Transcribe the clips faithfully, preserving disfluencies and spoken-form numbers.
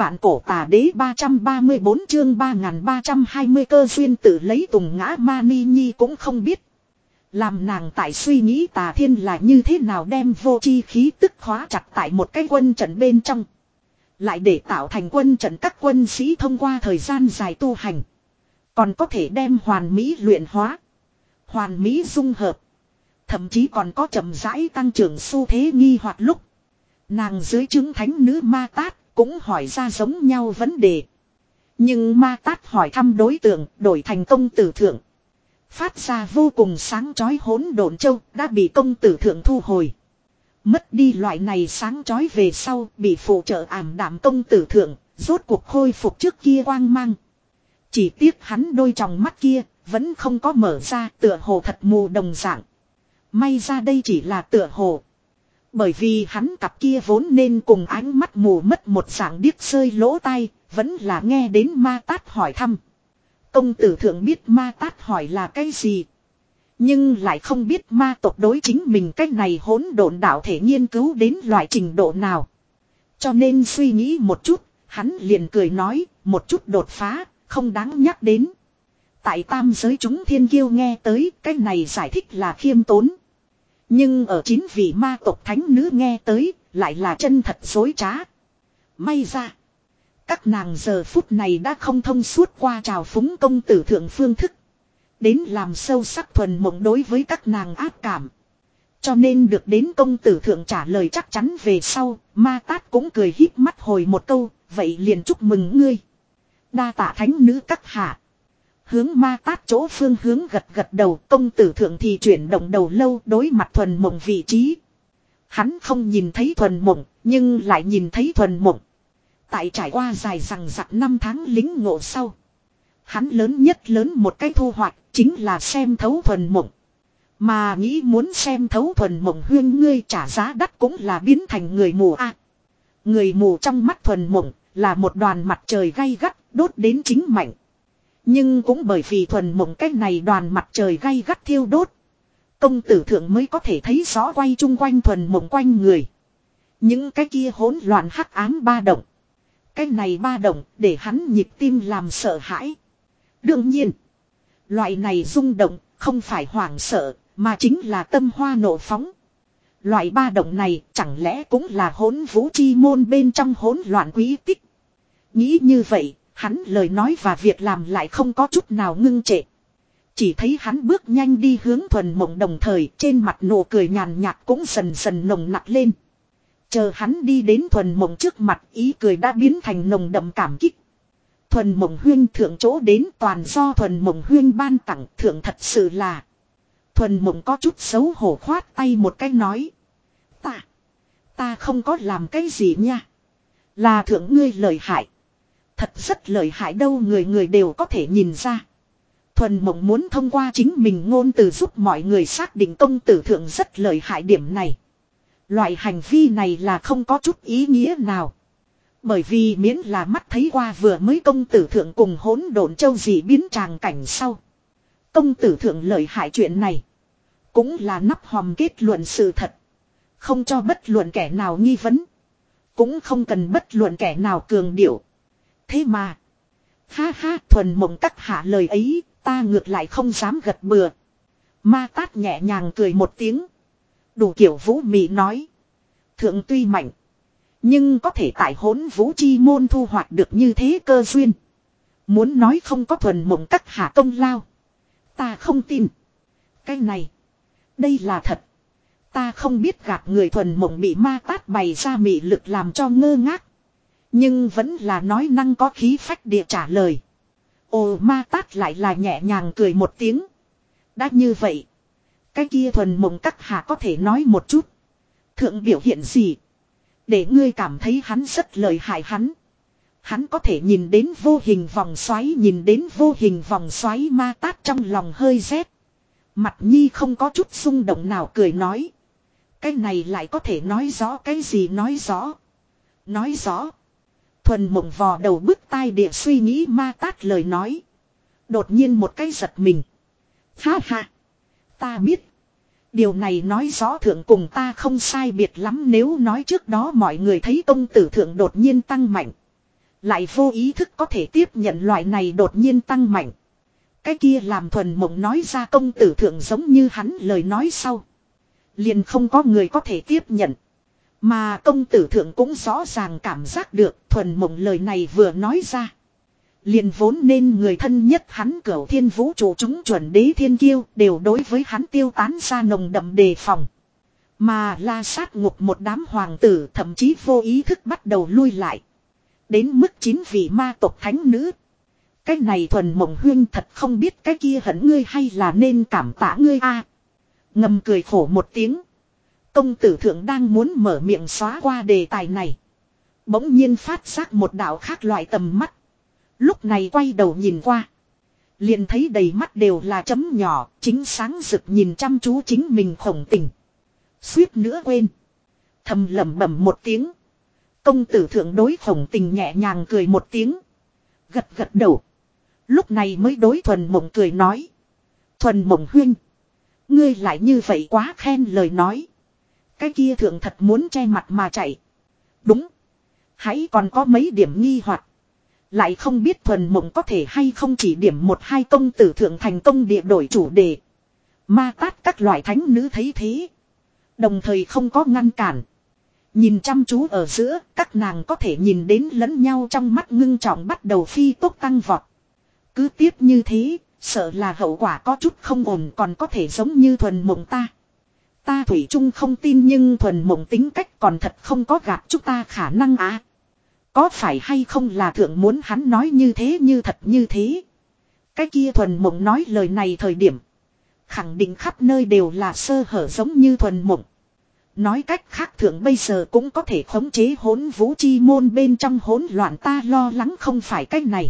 vạn cổ tà đế ba trăm ba mươi bốn chương ba nghìn ba trăm hai mươi cơ duyên tự lấy tùng ngã ma ni nhi cũng không biết. Làm nàng tại suy nghĩ tà thiên là như thế nào đem vô chi khí tức khóa chặt tại một cái quân trận bên trong. Lại để tạo thành quân trận các quân sĩ thông qua thời gian dài tu hành. Còn có thể đem hoàn mỹ luyện hóa. Hoàn mỹ dung hợp. Thậm chí còn có chậm rãi tăng trưởng xu thế nghi hoặc lúc. Nàng dưới chứng thánh nữ Ma Tát cũng hỏi ra giống nhau vấn đề. Nhưng Ma Tát hỏi thăm đối tượng đổi thành công tử thượng. Phát ra vô cùng sáng chói hỗn độn châu đã bị công tử thượng thu hồi. Mất đi loại này sáng chói về sau bị phụ trợ ảm đạm công tử thượng, rốt cuộc khôi phục trước kia quang mang. Chỉ tiếc hắn đôi tròng mắt kia vẫn không có mở ra, tựa hồ thật mù đồng dạng. May ra đây chỉ là tựa hồ. Bởi vì hắn cặp kia vốn nên cùng ánh mắt mù mất một dạng điếc rơi lỗ tai, vẫn là nghe đến Ma Tát hỏi thăm. Công tử thượng biết Ma Tát hỏi là cái gì. Nhưng lại không biết ma tộc đối chính mình cái này hỗn độn đạo thể nghiên cứu đến loại trình độ nào. Cho nên suy nghĩ một chút, hắn liền cười nói, một chút đột phá, không đáng nhắc đến. Tại tam giới chúng thiên kiêu nghe tới, cái này giải thích là khiêm tốn. Nhưng ở chín vị ma tộc thánh nữ nghe tới, lại là chân thật dối trá. May ra, các nàng giờ phút này đã không thông suốt qua trào phúng công tử thượng phương thức. Đến làm sâu sắc thuần mộng đối với các nàng ác cảm. Cho nên được đến công tử thượng trả lời chắc chắn về sau, Ma Tát cũng cười híp mắt hồi một câu, vậy liền chúc mừng ngươi. Đa tạ thánh nữ các hạ. Hướng Ma Tát chỗ phương hướng gật gật đầu, công tử thượng thì chuyển động đầu lâu đối mặt thuần mộng vị trí. Hắn không nhìn thấy thuần mộng, nhưng lại nhìn thấy thuần mộng. Tại trải qua dài rằng rặc năm tháng lính ngộ sau. Hắn lớn nhất lớn một cái thu hoạch chính là xem thấu thuần mộng. Mà nghĩ muốn xem thấu thuần mộng huyên ngươi trả giá đắt cũng là biến thành người mù a. À, người mù trong mắt thuần mộng là một đoàn mặt trời gay gắt đốt đến chính mạnh. Nhưng cũng bởi vì thuần mộng cái này đoàn mặt trời gay gắt thiêu đốt. Công tử thượng mới có thể thấy rõ quay chung quanh thuần mộng quanh người. Những cái kia hỗn loạn hắc ám ba động. Cái này ba động để hắn nhịp tim làm sợ hãi. Đương nhiên, loại này rung động không phải hoảng sợ, mà chính là tâm hoa nộ phóng. Loại ba động này chẳng lẽ cũng là hỗn vũ chi môn bên trong hỗn loạn quý tích. Nghĩ như vậy, hắn lời nói và việc làm lại không có chút nào ngưng trệ. Chỉ thấy hắn bước nhanh đi hướng thuần mộng, đồng thời trên mặt nụ cười nhàn nhạt cũng dần dần nồng nặc lên. Chờ hắn đi đến thuần mộng trước mặt, ý cười đã biến thành nồng đậm cảm kích. Thuần mộng huyên thượng chỗ đến toàn do thuần mộng huyên ban tặng, thượng thật sự là. Thuần mộng có chút xấu hổ khoát tay một cái nói. Ta, ta không có làm cái gì nha. Là thượng ngươi lợi hại. Thật rất lợi hại đâu, người người đều có thể nhìn ra. Thuần mộng muốn thông qua chính mình ngôn từ giúp mọi người xác định công tử thượng rất lợi hại điểm này. Loại hành vi này là không có chút ý nghĩa nào. Bởi vì miễn là mắt thấy qua vừa mới công tử thượng cùng hỗn độn châu dị biến tràng cảnh sau. Công tử thượng lợi hại chuyện này. Cũng là nắp hòm kết luận sự thật. Không cho bất luận kẻ nào nghi vấn. Cũng không cần bất luận kẻ nào cường điệu. Thế mà. Ha ha, thuần mộng các hạ lời ấy, ta ngược lại không dám gật bừa. Ma Tát nhẹ nhàng cười một tiếng. Đủ kiểu vũ mị nói. Thượng tuy mạnh. Nhưng có thể tại hỗn vũ chi môn thu hoạch được như thế cơ duyên. Muốn nói không có thuần mộng các hạ công lao. Ta không tin. Cái này. Đây là thật. Ta không biết gạt người, thuần mộng bị Ma Tát bày ra mị lực làm cho ngơ ngác. Nhưng vẫn là nói năng có khí phách địa trả lời. Ồ, Ma Tát lại là nhẹ nhàng cười một tiếng. Đã như vậy. Cái kia thuần mộng các hạ có thể nói một chút. Thượng biểu hiện gì? Để ngươi cảm thấy hắn rất lợi hại hắn. Hắn có thể nhìn đến vô hình vòng xoáy, nhìn đến vô hình vòng xoáy. Ma Tát trong lòng hơi rét. Mặt nhi không có chút xung động nào, cười nói. Cái này lại có thể nói rõ cái gì? Nói rõ. Nói rõ. Thuần mộng vò đầu bứt tai địa suy nghĩ Ma Tát lời nói. Đột nhiên một cái giật mình. Ha ha. Ta biết. Điều này nói rõ thượng cùng ta không sai biệt lắm, nếu nói trước đó mọi người thấy công tử thượng đột nhiên tăng mạnh. Lại vô ý thức có thể tiếp nhận loại này đột nhiên tăng mạnh. Cái kia làm thuần mộng nói ra công tử thượng giống như hắn lời nói sau. Liền không có người có thể tiếp nhận. Mà công tử thượng cũng rõ ràng cảm giác được thuần mộng lời này vừa nói ra. Liền vốn nên người thân nhất hắn cửu thiên vũ trụ chúng chuẩn đế thiên kiêu đều đối với hắn tiêu tán ra nồng đậm đề phòng. Mà la sát ngục một đám hoàng tử thậm chí vô ý thức bắt đầu lui lại. Đến mức chín vị ma tộc thánh nữ. Cái này thuần mộng huyên thật không biết cái kia hận ngươi hay là nên cảm tạ ngươi a. Ngầm cười khổ một tiếng. Công tử thượng đang muốn mở miệng xóa qua đề tài này. Bỗng nhiên phát giác một đạo khác loại tầm mắt. Lúc này quay đầu nhìn qua. Liền thấy đầy mắt đều là chấm nhỏ, chính sáng rực nhìn chăm chú chính mình khổng tình. Suýt nữa quên. Thầm lẩm bẩm một tiếng. Công tử thượng đối khổng tình nhẹ nhàng cười một tiếng. Gật gật đầu. Lúc này mới đối thuần mộng cười nói. Thuần mộng huynh. Ngươi lại như vậy quá khen lời nói. Cái kia thượng thật muốn che mặt mà chạy. Đúng. Hãy còn có mấy điểm nghi hoặc. Lại không biết thuần mộng có thể hay không chỉ điểm một hai công tử thượng thành công địa đổi chủ đề. Ma tát các loại thánh nữ thấy thế. Đồng thời không có ngăn cản. Nhìn chăm chú ở giữa, các nàng có thể nhìn đến lẫn nhau trong mắt ngưng trọng bắt đầu phi tốc tăng vọt. Cứ tiếp như thế, sợ là hậu quả có chút không ổn còn có thể giống như thuần mộng ta. Ta thủy chung không tin nhưng thuần mộng tính cách còn thật không có gạt chúng ta khả năng à. Có phải hay không là thượng muốn hắn nói như thế như thật như thế. Cái kia thuần mộng nói lời này thời điểm. Khẳng định khắp nơi đều là sơ hở giống như thuần mộng. Nói cách khác thượng bây giờ cũng có thể khống chế hỗn vũ chi môn bên trong hỗn loạn ta lo lắng không phải cách này.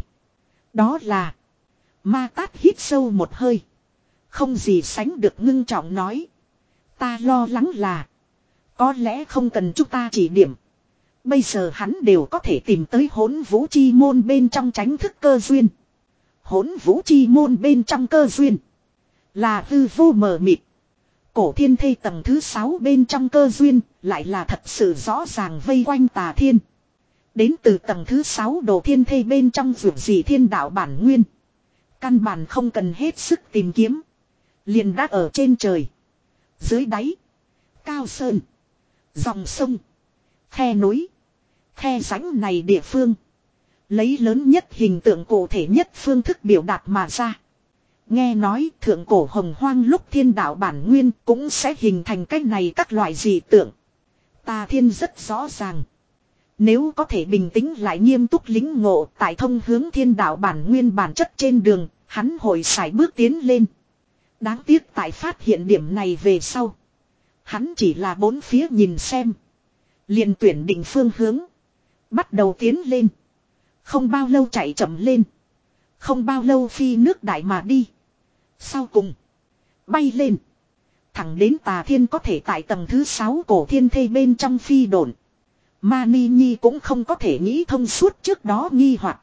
Đó là. Ma tát hít sâu một hơi. Không gì sánh được ngưng trọng nói. Ta lo lắng là. Có lẽ không cần chúng ta chỉ điểm. Bây giờ hắn đều có thể tìm tới hỗn vũ chi môn bên trong tránh thức cơ duyên. Hỗn vũ chi môn bên trong cơ duyên. Là hư vô mờ mịt. Cổ thiên thê tầng thứ sáu bên trong cơ duyên. Lại là thật sự rõ ràng vây quanh tà thiên. Đến từ tầng thứ sáu đồ thiên thê bên trong vượt gì thiên đạo bản nguyên. Căn bản không cần hết sức tìm kiếm. Liền đã ở trên trời. Dưới đáy. Cao sơn. Dòng sông. Khe núi. Khe rãnh này địa phương. Lấy lớn nhất hình tượng cụ thể nhất phương thức biểu đạt mà ra. Nghe nói thượng cổ hồng hoang lúc thiên đạo bản nguyên cũng sẽ hình thành cách này các loại dị tượng. Tà thiên rất rõ ràng. Nếu có thể bình tĩnh lại nghiêm túc lính ngộ tại thông hướng thiên đạo bản nguyên bản chất trên đường, hắn hội sải bước tiến lên. Đáng tiếc tại phát hiện điểm này về sau. Hắn chỉ là bốn phía nhìn xem. Liền tuyển định phương hướng. Bắt đầu tiến lên. Không bao lâu chạy chậm lên. Không bao lâu phi nước đại mà đi. Sau cùng. Bay lên. Thẳng đến tà thiên có thể tại tầng thứ sáu cổ thiên thê bên trong phi độn. Mani Nhi cũng không có thể nghĩ thông suốt trước đó nghi hoặc.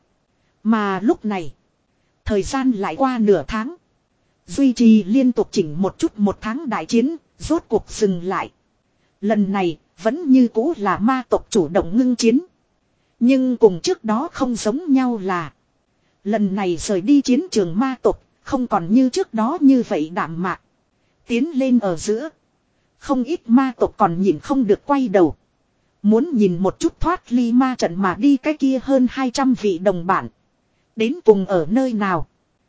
Mà lúc này. Thời gian lại qua nửa tháng. Duy trì liên tục chỉnh một chút một tháng đại chiến. Rốt cuộc dừng lại. Lần này vẫn như cũ là ma tộc chủ động ngưng chiến. Nhưng cùng trước đó không giống nhau là. Lần này rời đi chiến trường ma tộc. Không còn như trước đó như vậy đạm mạc. Tiến lên ở giữa. Không ít ma tộc còn nhìn không được quay đầu. Muốn nhìn một chút thoát ly ma trận mà đi cái kia hơn hai trăm vị đồng bản. Đến cùng ở nơi nào.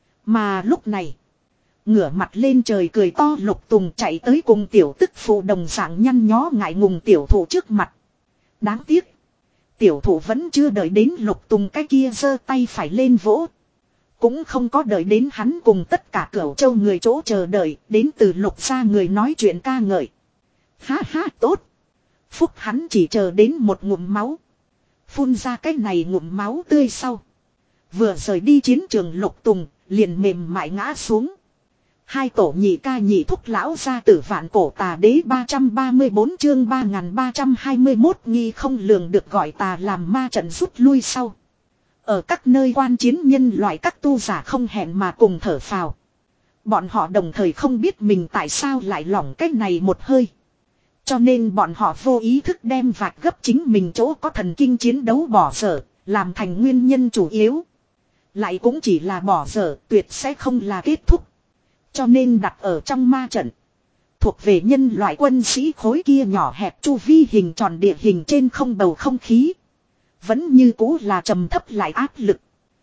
Mà lúc này. Ngửa mặt lên trời cười to Lục Tùng chạy tới cùng tiểu tức phụ đồng dạng nhăn nhó ngại ngùng tiểu thủ trước mặt. Đáng tiếc. Tiểu thủ vẫn chưa đợi đến Lục Tùng cái kia giơ tay phải lên vỗ. Cũng không có đợi đến hắn cùng tất cả cửu châu người chỗ chờ đợi. Đến từ Lục gia người nói chuyện ca ngợi. Ha ha tốt. Phúc hắn chỉ chờ đến một ngụm máu. Phun ra cái này ngụm máu tươi sau. Vừa rời đi chiến trường Lục Tùng liền mềm mại ngã xuống. Hai tổ nhị ca nhị thúc lão gia tử vạn cổ tà đế ba trăm ba mươi bốn chương ba nghìn ba trăm hai mươi mốt nghi không lường được gọi tà làm ma trận rút lui sau. Ở các nơi quan chiến nhân loại các tu giả không hẹn mà cùng thở phào. Bọn họ đồng thời không biết mình tại sao lại lỏng cái này một hơi. Cho nên bọn họ vô ý thức đem vạch gấp chính mình chỗ có thần kinh chiến đấu bỏ dở, làm thành nguyên nhân chủ yếu. Lại cũng chỉ là bỏ dở, tuyệt sẽ không là kết thúc. Cho nên đặt ở trong ma trận. Thuộc về nhân loại quân sĩ khối kia nhỏ hẹp chu vi hình tròn địa hình trên không bầu không khí. Vẫn như cũ là trầm thấp lại áp lực.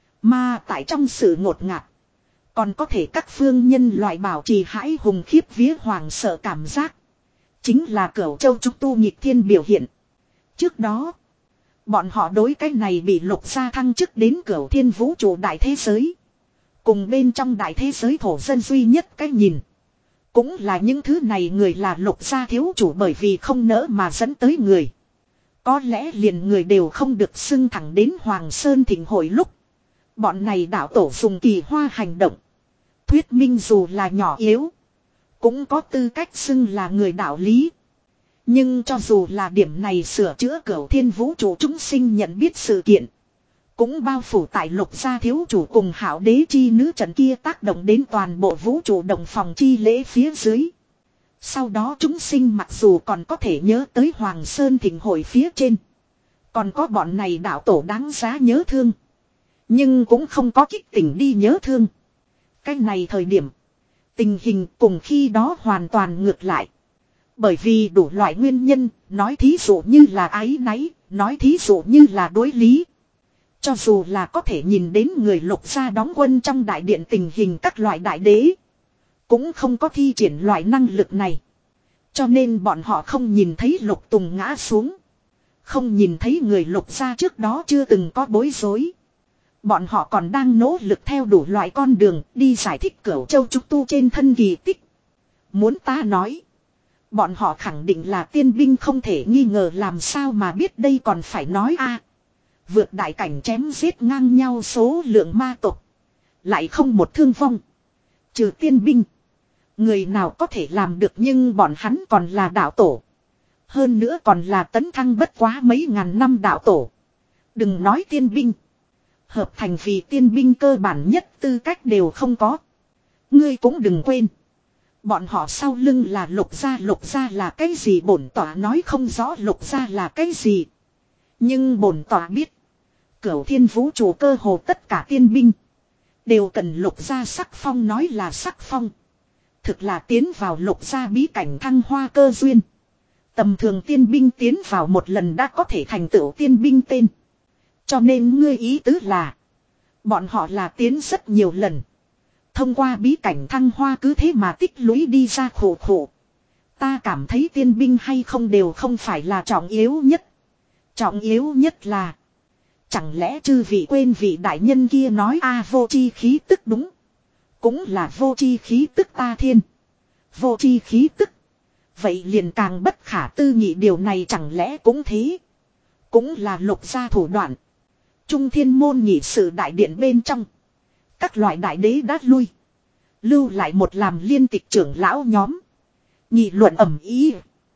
Mà tại trong sự ngột ngạt. Còn có thể các phương nhân loại bảo trì hãi hùng khiếp vía hoàng sợ cảm giác. Chính là Cửu Châu Trúc Tu nghịch thiên biểu hiện. Trước đó. Bọn họ đối cái này bị lục gia thăng chức đến Cửu Thiên vũ trụ đại thế giới. Cùng bên trong đại thế giới thổ dân duy nhất cái nhìn. Cũng là những thứ này người là lục gia thiếu chủ bởi vì không nỡ mà dẫn tới người. Có lẽ liền người đều không được xưng thẳng đến Hoàng Sơn Thịnh hội lúc. Bọn này đạo tổ dùng kỳ hoa hành động. Thuyết minh dù là nhỏ yếu. Cũng có tư cách xưng là người đạo lý. Nhưng cho dù là điểm này sửa chữa Cửu Thiên vũ trụ chúng sinh nhận biết sự kiện. Cũng bao phủ tại lục gia thiếu chủ cùng hảo đế chi nữ trận kia tác động đến toàn bộ vũ trụ đồng phòng chi lễ phía dưới. Sau đó chúng sinh mặc dù còn có thể nhớ tới Hoàng Sơn Thịnh hội phía trên. Còn có bọn này đạo tổ đáng giá nhớ thương. Nhưng cũng không có kích tỉnh đi nhớ thương. Cái này thời điểm. Tình hình cùng khi đó hoàn toàn ngược lại. Bởi vì đủ loại nguyên nhân, nói thí dụ như là áy náy, nói thí dụ như là đối lý. Cho dù là có thể nhìn đến người lục gia đóng quân trong đại điện tình hình các loại đại đế. Cũng không có thi triển loại năng lực này. Cho nên bọn họ không nhìn thấy lục tùng ngã xuống. Không nhìn thấy người lục gia trước đó chưa từng có bối rối. Bọn họ còn đang nỗ lực theo đủ loại con đường đi giải thích Cửu Châu Trúc Tu trên thân kỳ tích. Muốn ta nói. Bọn họ khẳng định là tiên binh không thể nghi ngờ làm sao mà biết đây còn phải nói a vượt đại cảnh chém giết ngang nhau số lượng ma tộc. Lại không một thương vong. Trừ tiên binh. Người nào có thể làm được nhưng bọn hắn còn là đạo tổ. Hơn nữa còn là tấn thăng bất quá mấy ngàn năm đạo tổ. Đừng nói tiên binh. Hợp thành vì tiên binh cơ bản nhất tư cách đều không có. Ngươi cũng đừng quên. Bọn họ sau lưng là lục gia. Lục gia là cái gì bổn tỏa nói không rõ lục gia là cái gì. Nhưng bổn tỏa biết. Cửu Thiên vũ trụ cơ hồ tất cả tiên binh. Đều cần lục gia sắc phong nói là sắc phong. Thực là tiến vào lục gia bí cảnh thăng hoa cơ duyên. Tầm thường tiên binh tiến vào một lần đã có thể thành tựu tiên binh tên. Cho nên ngươi ý tứ là. Bọn họ là tiến rất nhiều lần. Thông qua bí cảnh thăng hoa cứ thế mà tích lũy đi ra khổ khổ. Ta cảm thấy tiên binh hay không đều không phải là trọng yếu nhất. Trọng yếu nhất là. Chẳng lẽ chư vị quên vị đại nhân kia nói a vô chi khí tức đúng. Cũng là vô chi khí tức ta thiên. Vô chi khí tức. Vậy liền càng bất khả tư nghị điều này chẳng lẽ cũng thế. Cũng là lục gia thủ đoạn. Trung thiên môn nhị sự đại điện bên trong. Các loại đại đế đã lui. Lưu lại một làm liên tịch trưởng lão nhóm. Nghị luận ầm ý.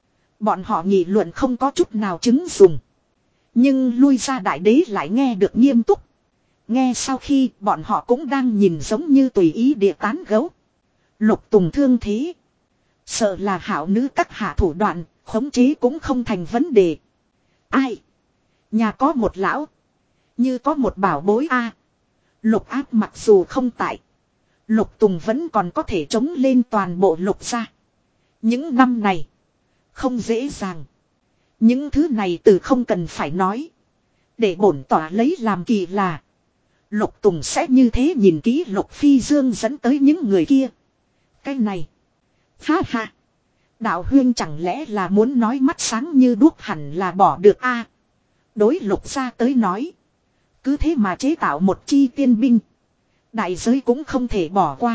Bọn họ nghị luận không có chút nào chứng dùng. Nhưng lui ra đại đế lại nghe được nghiêm túc. Nghe sau khi bọn họ cũng đang nhìn giống như tùy ý địa tán gấu. Lục Tùng thương thế. Sợ là hảo nữ các hạ thủ đoạn, khống chế cũng không thành vấn đề. Ai? Nhà có một lão. Như có một bảo bối a. Lục áp mặc dù không tại. Lục Tùng vẫn còn có thể chống lên toàn bộ lục gia. Những năm này. Không dễ dàng. Những thứ này từ không cần phải nói. Để bổn tỏa lấy làm kỳ là. Lục Tùng sẽ như thế nhìn kỹ Lục Phi Dương dẫn tới những người kia. Cái này. Ha ha. Đạo huyên chẳng lẽ là muốn nói mắt sáng như đuốc hẳn là bỏ được a. Đối Lục gia tới nói. Cứ thế mà chế tạo một chi tiên binh. Đại giới cũng không thể bỏ qua.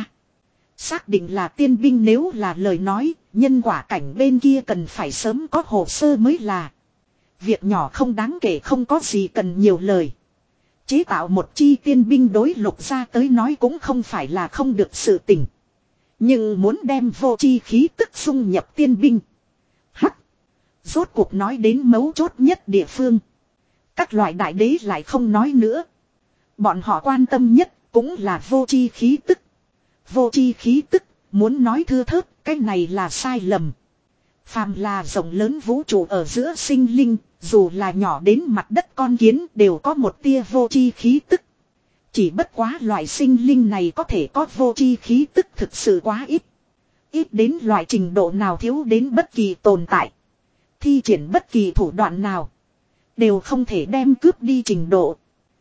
Xác định là tiên binh nếu là lời nói, nhân quả cảnh bên kia cần phải sớm có hồ sơ mới là. Việc nhỏ không đáng kể không có gì cần nhiều lời. Chế tạo một chi tiên binh đối Lục gia tới nói cũng không phải là không được sự tình. Nhưng muốn đem vô chi khí tức xung nhập tiên binh. Hắc. Rốt cuộc nói đến mấu chốt nhất địa phương. Các loại đại đế lại không nói nữa. Bọn họ quan tâm nhất cũng là vô chi khí tức. Vô chi khí tức, muốn nói thưa thớt, cái này là sai lầm. Phàm là rộng lớn vũ trụ ở giữa sinh linh, dù là nhỏ đến mặt đất con kiến đều có một tia vô tri khí tức. Chỉ bất quá loại sinh linh này có thể có vô tri khí tức thực sự quá ít. Ít đến loại trình độ nào thiếu đến bất kỳ tồn tại. Thi triển bất kỳ thủ đoạn nào. Đều không thể đem cướp đi trình độ.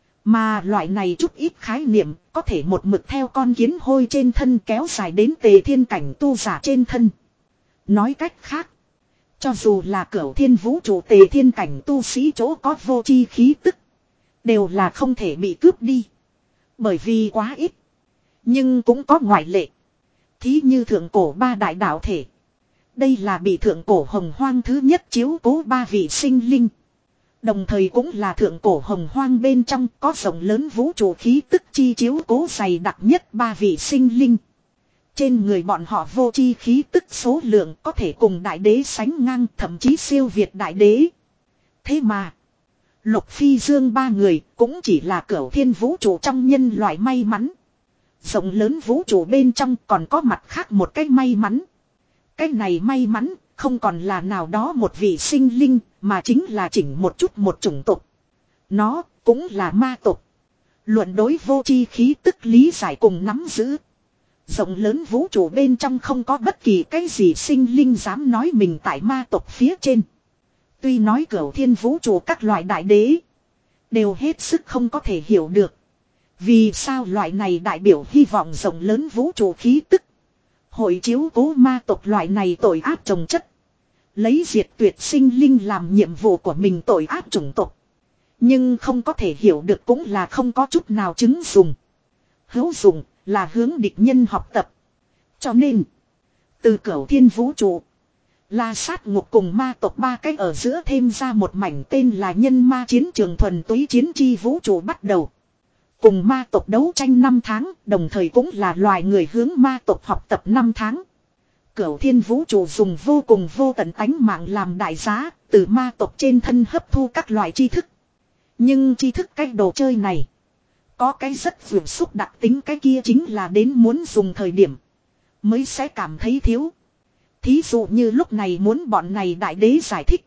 Mà loại này chút ít khái niệm có thể một mực theo con kiến hôi trên thân kéo dài đến tề thiên cảnh tu giả trên thân. Nói cách khác. Cho dù là cửu thiên vũ trụ tề thiên cảnh tu sĩ chỗ có vô chi khí tức. Đều là không thể bị cướp đi. Bởi vì quá ít. Nhưng cũng có ngoại lệ. Thí như thượng cổ ba đại đạo thể. Đây là bị thượng cổ hồng hoang thứ nhất chiếu cố ba vị sinh linh. Đồng thời cũng là thượng cổ hồng hoang bên trong có rộng lớn vũ trụ khí tức chi chiếu cố dày đặc nhất ba vị sinh linh. Trên người bọn họ vô chi khí tức số lượng có thể cùng đại đế sánh ngang, thậm chí siêu việt đại đế. Thế mà, Lục Phi Dương ba người cũng chỉ là cửu thiên vũ trụ trong nhân loại may mắn. Rộng lớn vũ trụ bên trong còn có mặt khác một cái may mắn. Cái này may mắn không còn là nào đó một vị sinh linh, mà chính là chỉnh một chút một chủng tộc. Nó cũng là ma tộc. Luận đối vô chi khí tức lý giải cùng nắm giữ. Rộng lớn vũ trụ bên trong không có bất kỳ cái gì sinh linh dám nói mình tại ma tộc phía trên. Tuy nói cửu thiên vũ trụ các loại đại đế đều hết sức không có thể hiểu được. Vì sao loại này đại biểu hy vọng rộng lớn vũ trụ khí tức. Hội chiếu cố ma tộc loại này tội ác trồng chất. Lấy diệt tuyệt sinh linh làm nhiệm vụ của mình tội ác chủng tộc. Nhưng không có thể hiểu được cũng là không có chút nào chứng dùng. Hữu dụng là hướng địch nhân học tập. Cho nên, từ cửu thiên vũ trụ, La Sát Ngục cùng ma tộc ba cái ở giữa thêm ra một mảnh tên là nhân ma chiến trường thuần túy chiến chi vũ trụ bắt đầu. Cùng ma tộc đấu tranh năm tháng, đồng thời cũng là loài người hướng ma tộc học tập năm tháng. Cửu thiên vũ trụ dùng vô cùng vô tận tánh mạng làm đại giá, từ ma tộc trên thân hấp thu các loại tri thức. Nhưng tri thức cái đồ chơi này, có cái rất vượt xúc đặc tính, cái kia chính là đến muốn dùng thời điểm mới sẽ cảm thấy thiếu. Thí dụ như lúc này muốn bọn này đại đế giải thích.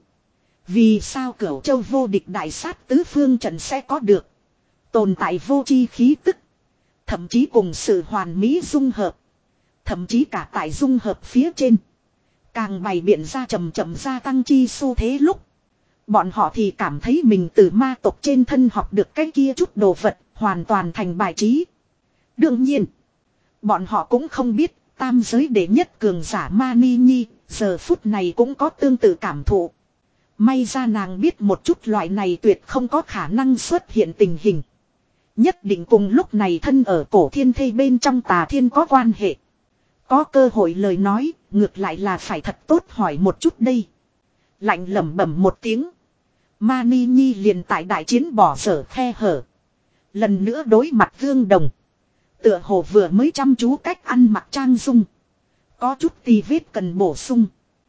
Vì sao Cửu Châu vô địch đại sát tứ phương trận sẽ có được. Tồn tại vô chi khí tức. Thậm chí cùng sự hoàn mỹ dung hợp. Thậm chí cả tại dung hợp phía trên. Càng bày biện ra chậm chậm gia tăng chi xu thế lúc. Bọn họ thì cảm thấy mình từ ma tộc trên thân học được cái kia chút đồ vật. Hoàn toàn thành bài trí. Đương nhiên. Bọn họ cũng không biết. Tam giới đệ nhất cường giả Mani Nhi. Giờ phút này cũng có tương tự cảm thụ. May ra nàng biết một chút loại này tuyệt không có khả năng xuất hiện tình hình. Nhất định cùng lúc này thân ở cổ thiên thây bên trong tà thiên có quan hệ. Có cơ hội lời nói, ngược lại là phải thật tốt hỏi một chút đây. Lạnh lẩm bẩm một tiếng. Mani Nhi liền tại đại chiến bỏ dở khe hở. Lần nữa đối mặt Vương Đồng. Tựa hồ vừa mới chăm chú cách ăn mặc trang dung. Có chút tì vết cần bổ sung.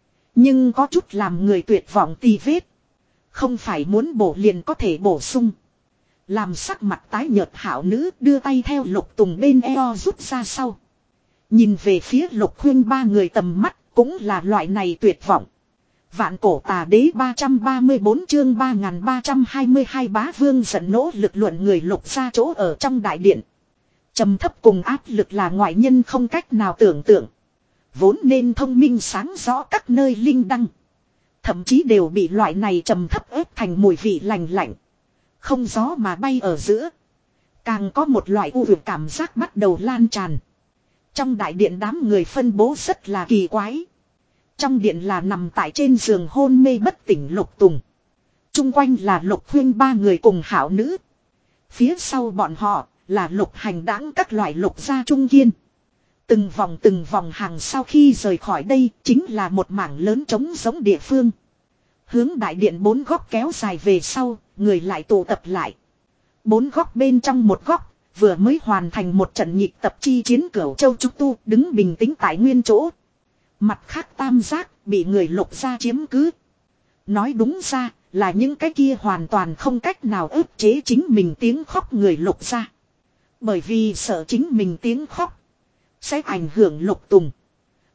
Nhưng có chút làm người tuyệt vọng tì vết. Không phải muốn bổ liền có thể bổ sung. Làm sắc mặt tái nhợt hảo nữ đưa tay theo Lục Tùng bên eo rút ra sau. Nhìn về phía Lục Khuyên ba người tầm mắt cũng là loại này tuyệt vọng. Vạn cổ tà đế ba trăm ba mươi bốn chương ba nghìn ba trăm hai mươi hai bá vương giận nỗ lực luận người Lục ra chỗ ở trong đại điện. Trầm thấp cùng áp lực là ngoại nhân không cách nào tưởng tượng. Vốn nên thông minh sáng rõ các nơi linh đăng. Thậm chí đều bị loại này trầm thấp ép thành mùi vị lành lạnh. Không gió mà bay ở giữa. Càng có một loại u vực cảm giác bắt đầu lan tràn. Trong đại điện đám người phân bố rất là kỳ quái. Trong điện là nằm tại trên giường hôn mê bất tỉnh Lục Tùng. Trung quanh là Lục Huyên ba người cùng hảo nữ. Phía sau bọn họ là Lục Hành đãng các loại Lục gia trung kiên. Từng vòng từng vòng hàng sau khi rời khỏi đây chính là một mảng lớn trống giống địa phương. Hướng đại điện bốn góc kéo dài về sau, người lại tụ tập lại. Bốn góc bên trong một góc, vừa mới hoàn thành một trận nhịp tập chi chiến Cửu Châu Trúc Tu đứng bình tĩnh tại nguyên chỗ. Mặt khác tam giác bị người Lục gia chiếm cứ. Nói đúng ra là những cái kia hoàn toàn không cách nào ức chế chính mình tiếng khóc người Lục gia. Bởi vì sợ chính mình tiếng khóc sẽ ảnh hưởng Lục Tùng.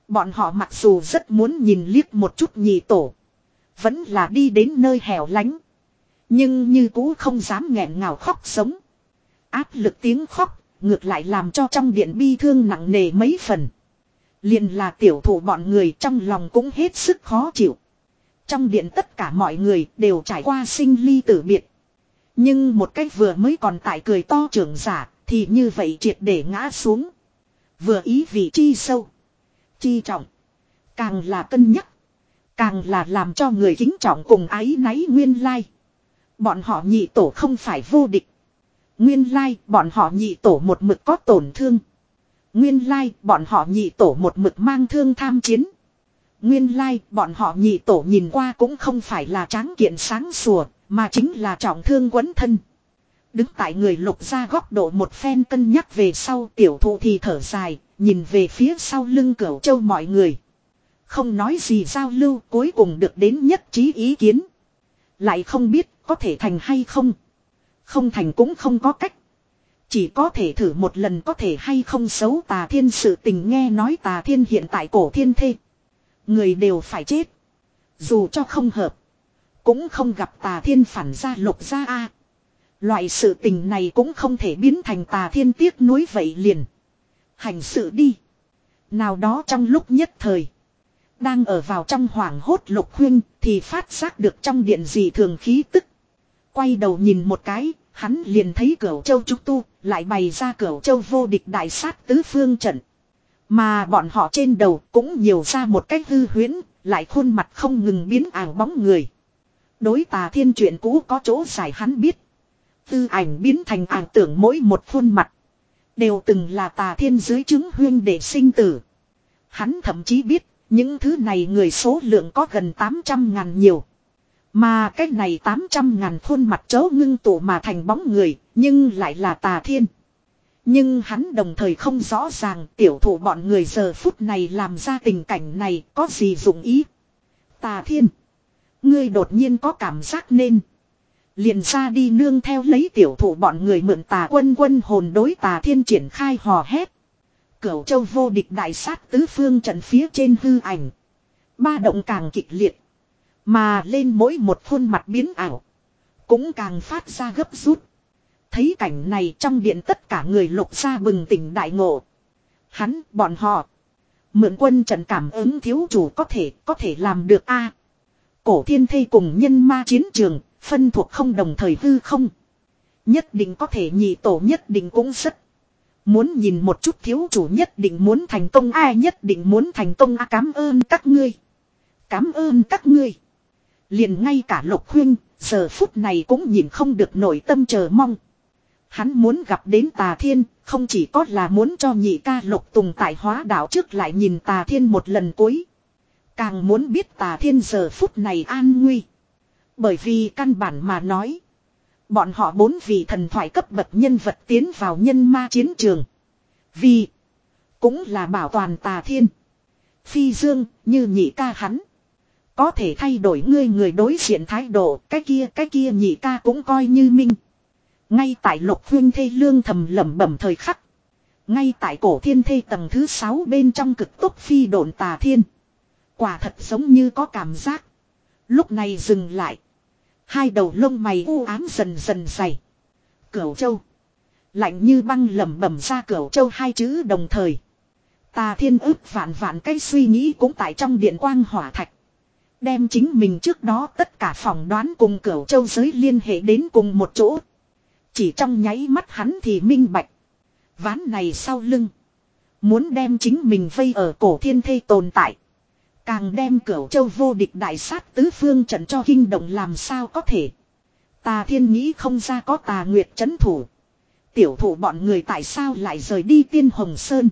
Bọn họ mặc dù rất muốn nhìn liếc một chút nhị tổ. Vẫn là đi đến nơi hẻo lánh. Nhưng như cũ không dám nghẹn ngào khóc sống. Áp lực tiếng khóc, ngược lại làm cho trong điện bi thương nặng nề mấy phần. Liền là tiểu thủ bọn người trong lòng cũng hết sức khó chịu. Trong điện tất cả mọi người đều trải qua sinh ly tử biệt. Nhưng một cách vừa mới còn tại cười to trưởng giả, thì như vậy triệt để ngã xuống. Vừa ý vị chi sâu, chi trọng, càng là cân nhắc, càng là làm cho người kính trọng cùng áy náy nguyên lai. Bọn họ nhị tổ không phải vô địch. Nguyên lai bọn họ nhị tổ một mực có tổn thương. Nguyên lai bọn họ nhị tổ một mực mang thương tham chiến. Nguyên lai bọn họ nhị tổ nhìn qua cũng không phải là tráng kiện sáng sủa, mà chính là trọng thương quấn thân. Đứng tại người Lục gia góc độ một phen cân nhắc về sau, tiểu thụ thì thở dài, nhìn về phía sau lưng Cửu Châu mọi người. Không nói gì giao lưu, cuối cùng được đến nhất trí ý kiến. Lại không biết có thể thành hay không. Không thành cũng không có cách. Chỉ có thể thử một lần có thể hay không xấu Tà Thiên sự tình. Nghe nói Tà Thiên hiện tại cổ thiên thê. Người đều phải chết. Dù cho không hợp, cũng không gặp Tà Thiên phản ra Lục gia a. Loại sự tình này cũng không thể biến thành Tà Thiên tiếc nuối vậy liền. Hành sự đi. Nào đó trong lúc nhất thời. Đang ở vào trong hoảng hốt Lục Huynh thì phát giác được trong điện dị thường khí tức. Quay đầu nhìn một cái, hắn liền thấy Cửu Châu trúc tu, lại bày ra Cửu Châu vô địch đại sát tứ phương trận. Mà bọn họ trên đầu cũng nhiều ra một cách hư huyễn, lại khuôn mặt không ngừng biến ảo bóng người. Đối Tà Thiên chuyện cũ có chỗ giải hắn biết. Tư ảnh biến thành ảo tưởng mỗi một khuôn mặt. Đều từng là Tà Thiên dưới chứng huyên để sinh tử. Hắn thậm chí biết, những thứ này người số lượng có gần tám trăm ngàn nhiều. Mà cái này tám trăm ngàn khuôn mặt chớ ngưng tụ mà thành bóng người, nhưng lại là Tà Thiên. Nhưng hắn đồng thời không rõ ràng tiểu thủ bọn người giờ phút này làm ra tình cảnh này có gì dụng ý. Tà Thiên, ngươi đột nhiên có cảm giác nên liền ra đi nương theo lấy tiểu thủ bọn người mượn Tà Quân quân hồn đối Tà Thiên triển khai hò hét. Cửu Châu vô địch đại sát tứ phương trận phía trên hư ảnh. Ba động càng kịch liệt. Mà lên mỗi một khuôn mặt biến ảo. Cũng càng phát ra gấp rút. Thấy cảnh này trong điện tất cả người Lục gia bừng tỉnh đại ngộ. Hắn, bọn họ. Mượn quân trận cảm ứng thiếu chủ có thể, có thể làm được a. Cổ thiên thây cùng nhân ma chiến trường, phân thuộc không đồng thời hư không. Nhất định có thể nhị tổ nhất định cũng rất. Muốn nhìn một chút thiếu chủ nhất định muốn thành công ai nhất định muốn thành công a. Cảm ơn các ngươi. Cảm ơn các ngươi. Liền ngay cả Lục Huynh, giờ phút này cũng nhìn không được nội tâm chờ mong. Hắn muốn gặp đến Tà Thiên, không chỉ có là muốn cho nhị ca Lục Tùng tại hóa đạo trước lại nhìn Tà Thiên một lần cuối. Càng muốn biết Tà Thiên giờ phút này an nguy. Bởi vì căn bản mà nói. Bọn họ bốn vị thần thoại cấp bậc nhân vật tiến vào nhân ma chiến trường. Vì cũng là bảo toàn Tà Thiên. Phi Dương như nhị ca hắn. Có thể thay đổi ngươi người đối diện thái độ. Cái kia cái kia nhị ca cũng coi như minh. Ngay tại Lục Huynh thê lương thầm lẩm bẩm thời khắc. Ngay tại cổ thiên thê tầng thứ sáu bên trong cực tốc phi độn Tà Thiên. Quả thật giống như có cảm giác. Lúc này dừng lại. Hai đầu lông mày u ám dần dần dày. Cửu Châu. Lạnh như băng lẩm bẩm ra Cửu Châu hai chữ đồng thời. Tà Thiên ức vạn vạn cái suy nghĩ cũng tại trong điện quang hỏa thạch. Đem chính mình trước đó tất cả phỏng đoán cùng Cửu Châu giới liên hệ đến cùng một chỗ. Chỉ trong nháy mắt hắn thì minh bạch. Ván này sau lưng. Muốn đem chính mình vây ở cổ thiên thê tồn tại. Càng đem Cửu Châu vô địch đại sát tứ phương trận cho kinh động làm sao có thể. Tà Thiên nghĩ không ra có Tà Nguyệt trấn thủ. Tiểu thủ bọn người tại sao lại rời đi Tiên Hồng Sơn.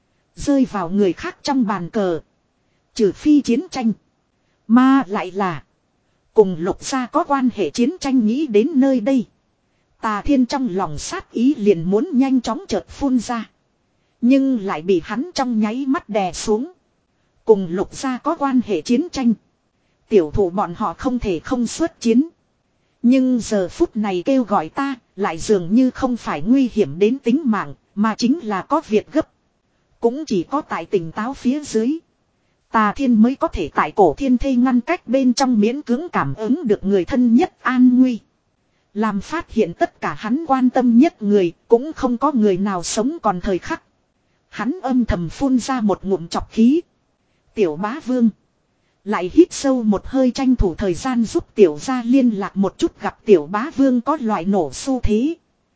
Rơi vào người khác trong bàn cờ. Trừ phi chiến tranh. Mà lại là. Cùng Lục gia có quan hệ chiến tranh nghĩ đến nơi đây. Tà Thiên trong lòng sát ý liền muốn nhanh chóng chợt phun ra. Nhưng lại bị hắn trong nháy mắt đè xuống. Cùng Lục gia có quan hệ chiến tranh. Tiểu thủ bọn họ không thể không xuất chiến. Nhưng giờ phút này kêu gọi ta lại dường như không phải nguy hiểm đến tính mạng. Mà chính là có việc gấp. Cũng chỉ có tại tỉnh táo phía dưới. Tà Thiên mới có thể tại cổ thiên thây ngăn cách bên trong miễn cưỡng cảm ứng được người thân nhất an nguy. Làm phát hiện tất cả hắn quan tâm nhất người, cũng không có người nào sống còn thời khắc. Hắn âm thầm phun ra một ngụm chọc khí. Tiểu bá vương. Lại hít sâu một hơi tranh thủ thời gian giúp tiểu gia liên lạc một chút, gặp tiểu bá vương có loại nổ xu thế.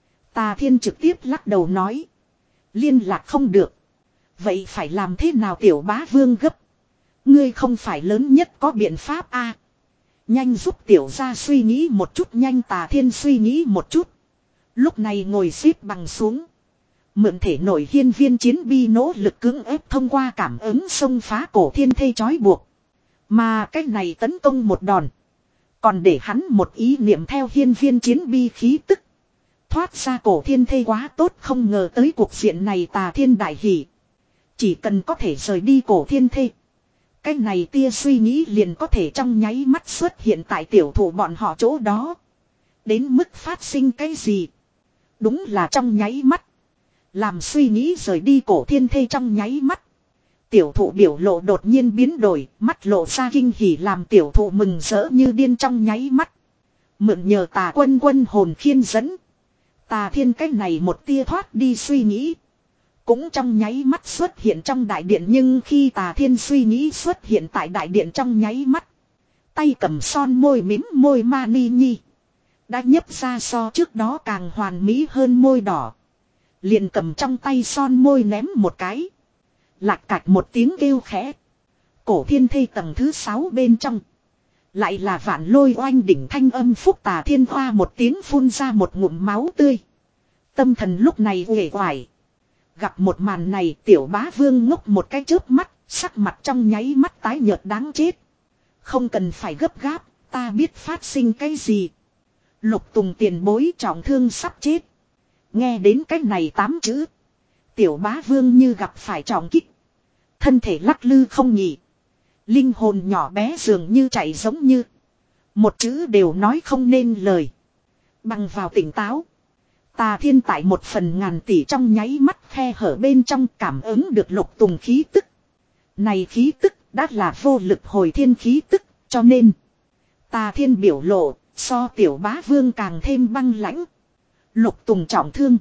Tà Thiên trực tiếp lắc đầu nói. Liên lạc không được. Vậy phải làm thế nào tiểu bá vương gấp? Ngươi không phải lớn nhất có biện pháp a? Nhanh giúp tiểu gia suy nghĩ một chút, nhanh. Tà Thiên suy nghĩ một chút. Lúc này ngồi xếp bằng xuống. Mượn thể nổi hiên viên chiến bi nỗ lực cưỡng ép thông qua cảm ứng xông phá cổ thiên thây trói buộc. Mà cách này tấn công một đòn. Còn để hắn một ý niệm theo hiên viên chiến bi khí tức. Thoát ra cổ thiên thây quá tốt, không ngờ tới cuộc diện này. Tà Thiên đại hỉ. Chỉ cần có thể rời đi cổ thiên thây. Cái này tia suy nghĩ liền có thể trong nháy mắt xuất hiện tại tiểu thủ bọn họ chỗ đó. Đến mức phát sinh cái gì? Đúng là trong nháy mắt. Làm suy nghĩ rời đi cổ thiên thây trong nháy mắt. Tiểu thụ biểu lộ đột nhiên biến đổi, mắt lộ ra kinh hỉ, làm tiểu thụ mừng rỡ như điên trong nháy mắt. Mượn nhờ Tà Quân quân hồn khiên dẫn. Tà Thiên cái này một tia thoát đi suy nghĩ. Cũng trong nháy mắt xuất hiện trong đại điện, nhưng khi Tà Thiên suy nghĩ xuất hiện tại đại điện trong nháy mắt. Tay cầm son môi mím môi Mani Nhi. Đã nhấp ra so trước đó càng hoàn mỹ hơn môi đỏ. Liền cầm trong tay son môi ném một cái. Lạch cạch một tiếng kêu khẽ. Cổ thiên thây tầng thứ sáu bên trong. Lại là vạn lôi oanh đỉnh thanh âm phúc. Tà Thiên hoa một tiếng phun ra một ngụm máu tươi. Tâm thần lúc này uể oải. Gặp một màn này, tiểu bá vương ngốc một cái chớp mắt, sắc mặt trong nháy mắt tái nhợt đáng chết. Không cần phải gấp gáp, ta biết phát sinh cái gì. Lục Tùng tiền bối trọng thương sắp chết. Nghe đến cái này tám chữ. Tiểu bá vương như gặp phải trọng kích. Thân thể lắc lư không nhỉ. Linh hồn nhỏ bé dường như chạy giống như. Một chữ đều nói không nên lời. Bằng vào tỉnh táo. Tà Thiên tại một phần ngàn tỷ trong nháy mắt khe hở bên trong cảm ứng được Lục Tùng khí tức. Này khí tức đã là vô lực hồi thiên khí tức, cho nên Tà Thiên biểu lộ so tiểu bá vương càng thêm băng lãnh. Lục Tùng trọng thương.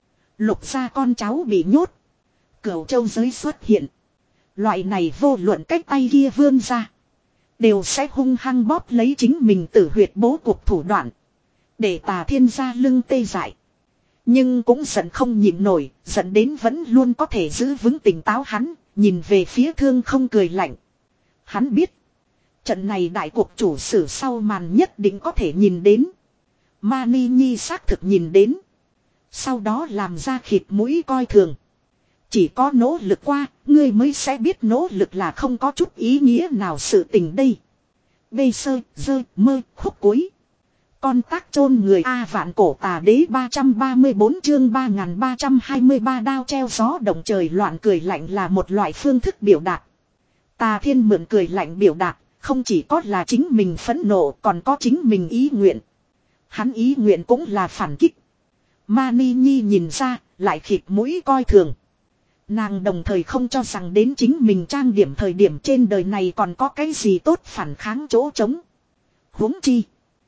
Lục gia con cháu bị nhốt. Cửu châu giới xuất hiện. Loại này vô luận cách tay kia vươn ra. Đều sẽ hung hăng bóp lấy chính mình tử huyệt bố cục thủ đoạn. Để Tà Thiên ra lưng tê dại. Nhưng cũng giận không nhịn nổi. Giận đến vẫn luôn có thể giữ vững tỉnh táo hắn. Nhìn về phía thương không cười lạnh. Hắn biết. Trận này đại cuộc chủ sử sau màn nhất định có thể nhìn đến. Mani Nhi xác thực nhìn đến. Sau đó làm ra khịt mũi coi thường. Chỉ có nỗ lực qua, ngươi mới sẽ biết nỗ lực là không có chút ý nghĩa nào sự tình đây. Bê sơ, dơ, mơ, khúc cuối. Con tác chôn người A vạn cổ tà đế ba trăm ba mươi bốn chương ba nghìn ba trăm hai mươi ba đao treo gió động trời loạn cười lạnh là một loại phương thức biểu đạt. Tà Thiên mượn cười lạnh biểu đạt, không chỉ có là chính mình phẫn nộ còn có chính mình ý nguyện. Hắn ý nguyện cũng là phản kích. Mani Nhi nhìn ra, lại khịt mũi coi thường. Nàng đồng thời không cho rằng đến chính mình trang điểm thời điểm trên đời này còn có cái gì tốt phản kháng chỗ trống. Huống chi.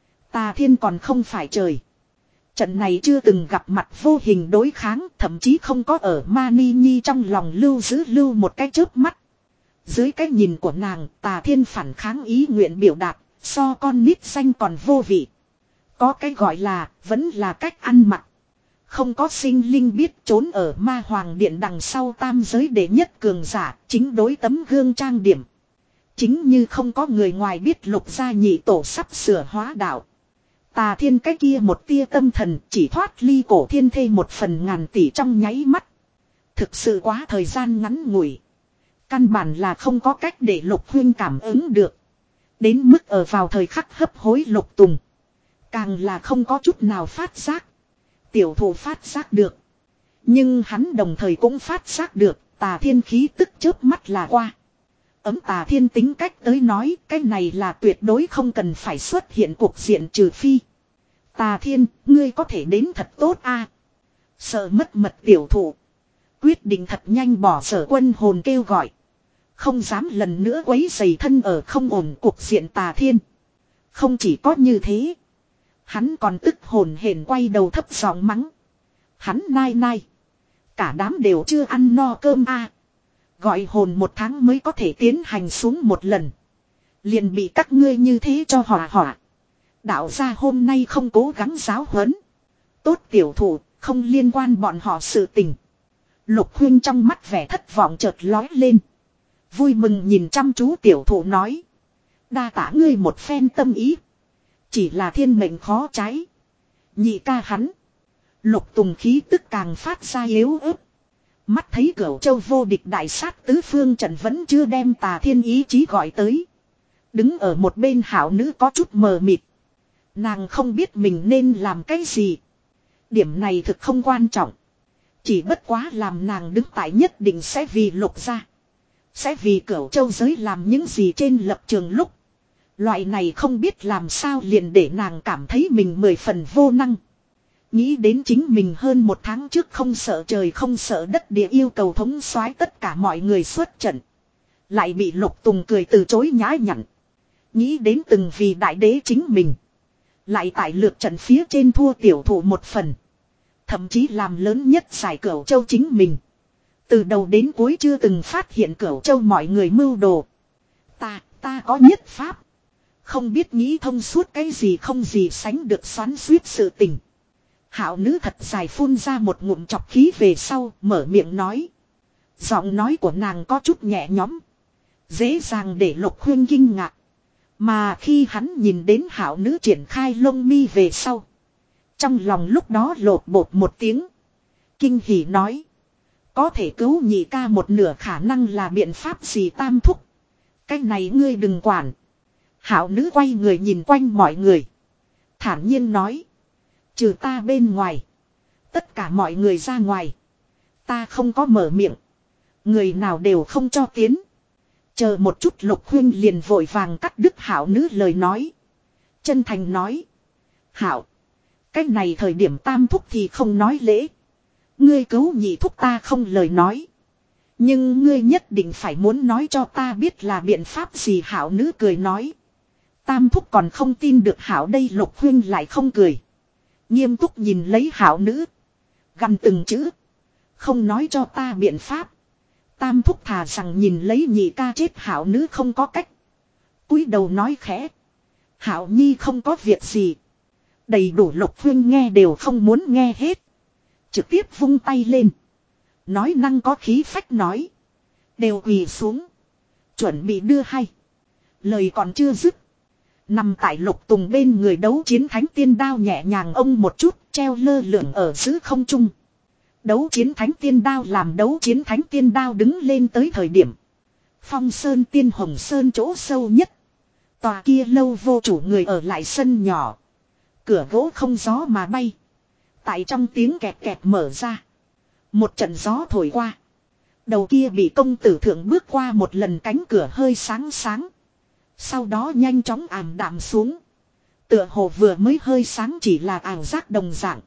Tà Thiên còn không phải trời. Trận này chưa từng gặp mặt vô hình đối kháng, thậm chí không có ở Mani Nhi trong lòng lưu giữ lưu một cái chớp mắt. Dưới cái nhìn của nàng, Tà Thiên phản kháng ý nguyện biểu đạt, so con nít xanh còn vô vị. Có cái gọi là, vẫn là cách ăn mặc. Không có sinh linh biết trốn ở ma hoàng điện đằng sau tam giới đệ nhất cường giả, chính đối tấm gương trang điểm. Chính như không có người ngoài biết Lục gia nhị tổ sắp sửa hóa đạo. Tà Thiên cái kia một tia tâm thần chỉ thoát ly cổ thiên thê một phần ngàn tỷ trong nháy mắt. Thực sự quá thời gian ngắn ngủi. Căn bản là không có cách để Lục huynh cảm ứng được. Đến mức ở vào thời khắc hấp hối Lục Tùng. Càng là không có chút nào phát giác. Tiểu thủ phát giác được. Nhưng hắn đồng thời cũng phát giác được Tà Thiên khí tức chớp mắt là qua. Ấm Tà Thiên tính cách tới nói cái này là tuyệt đối không cần phải xuất hiện cuộc diện trừ phi. Tà Thiên, ngươi có thể đến thật tốt a. Sợ mất mật tiểu thủ. Quyết định thật nhanh bỏ sở quân hồn kêu gọi. Không dám lần nữa quấy rầy thân ở không ổn cuộc diện Tà Thiên. Không chỉ có như thế. Hắn còn tức hồn hển quay đầu thấp giọng mắng. Hắn nai nai. Cả đám đều chưa ăn no cơm a à. Gọi hồn một tháng mới có thể tiến hành xuống một lần. Liền bị các ngươi như thế cho hỏa hỏa. Đạo gia hôm nay không cố gắng giáo huấn. Tốt tiểu thủ, không liên quan bọn họ sự tình. Lục Huyên trong mắt vẻ thất vọng chợt lói lên. Vui mừng nhìn chăm chú tiểu thủ nói. Đa tả ngươi một phen tâm ý. Chỉ là thiên mệnh khó trái. Nhị ca hắn. Lục Tùng khí tức càng phát ra yếu ớt. Mắt thấy Cửu Châu vô địch đại sát tứ phương trận vẫn chưa đem Tà Thiên ý chí gọi tới. Đứng ở một bên hảo nữ có chút mờ mịt. Nàng không biết mình nên làm cái gì. Điểm này thực không quan trọng. Chỉ bất quá làm nàng đứng tại nhất định sẽ vì Lục gia. Sẽ vì Cửu Châu giới làm những gì trên lập trường lúc. Loại này không biết làm sao liền để nàng cảm thấy mình mười phần vô năng. Nghĩ đến chính mình hơn một tháng trước không sợ trời không sợ đất địa yêu cầu thống soái tất cả mọi người xuất trận. Lại bị Lục Tùng cười từ chối nhã nhặn. Nghĩ đến từng vì đại đế chính mình. Lại tại lược trận phía trên thua tiểu thủ một phần. Thậm chí làm lớn nhất giải Cửu Châu chính mình. Từ đầu đến cuối chưa từng phát hiện Cửu Châu mọi người mưu đồ. Ta, ta có nhất pháp. Không biết nghĩ thông suốt cái gì không gì sánh được xoắn suýt sự tình. Hạo nữ thật dài phun ra một ngụm chọc khí về sau, mở miệng nói. Giọng nói của nàng có chút nhẹ nhõm. Dễ dàng để Lục Huyên kinh ngạc. Mà khi hắn nhìn đến hạo nữ triển khai lông mi về sau. Trong lòng lúc đó lột bột một tiếng. Kinh hỉ nói. Có thể cứu nhị ca một nửa khả năng là biện pháp gì tam thúc. Cái này ngươi đừng quản. Hạo nữ quay người nhìn quanh mọi người. Thản nhiên nói. Trừ ta bên ngoài. Tất cả mọi người ra ngoài. Ta không có mở miệng. Người nào đều không cho tiến. Chờ một chút Lục Huyên liền vội vàng cắt đứt Hạo nữ lời nói. Chân thành nói. Hạo. Cái này thời điểm tam thúc thì không nói lễ. Ngươi cứu nhị thúc ta không lời nói. Nhưng ngươi nhất định phải muốn nói cho ta biết là biện pháp gì. Hạo nữ cười nói. Tam thúc còn không tin được Hạo đây. Lục Huyên lại không cười. Nghiêm túc nhìn lấy Hạo nữ. Gằn từng chữ. Không nói cho ta biện pháp. Tam thúc thà rằng nhìn lấy nhị ca chết. Hạo nữ không có cách. Cúi đầu nói khẽ. Hạo nhi không có việc gì. Đầy đủ Lục Huyên nghe đều không muốn nghe hết. Trực tiếp vung tay lên. Nói năng có khí phách nói. Đều quỳ xuống. Chuẩn bị đưa hay. Lời còn chưa dứt. Nằm tại Lục Tùng bên người đấu chiến thánh tiên đao nhẹ nhàng ông một chút. Treo lơ lửng ở giữa không trung. Đấu chiến thánh tiên đao làm đấu chiến thánh tiên đao đứng lên tới thời điểm. Phong Sơn Tiên Hồng Sơn chỗ sâu nhất. Tòa kia lâu vô chủ người ở lại sân nhỏ. Cửa gỗ không gió mà bay. Tại trong tiếng kẹt kẹt mở ra. Một trận gió thổi qua. Đầu kia bị công tử thượng bước qua một lần cánh cửa hơi sáng sáng. Sau đó nhanh chóng ảm đạm xuống. Tựa hồ vừa mới hơi sáng chỉ là ảo giác đồng dạng.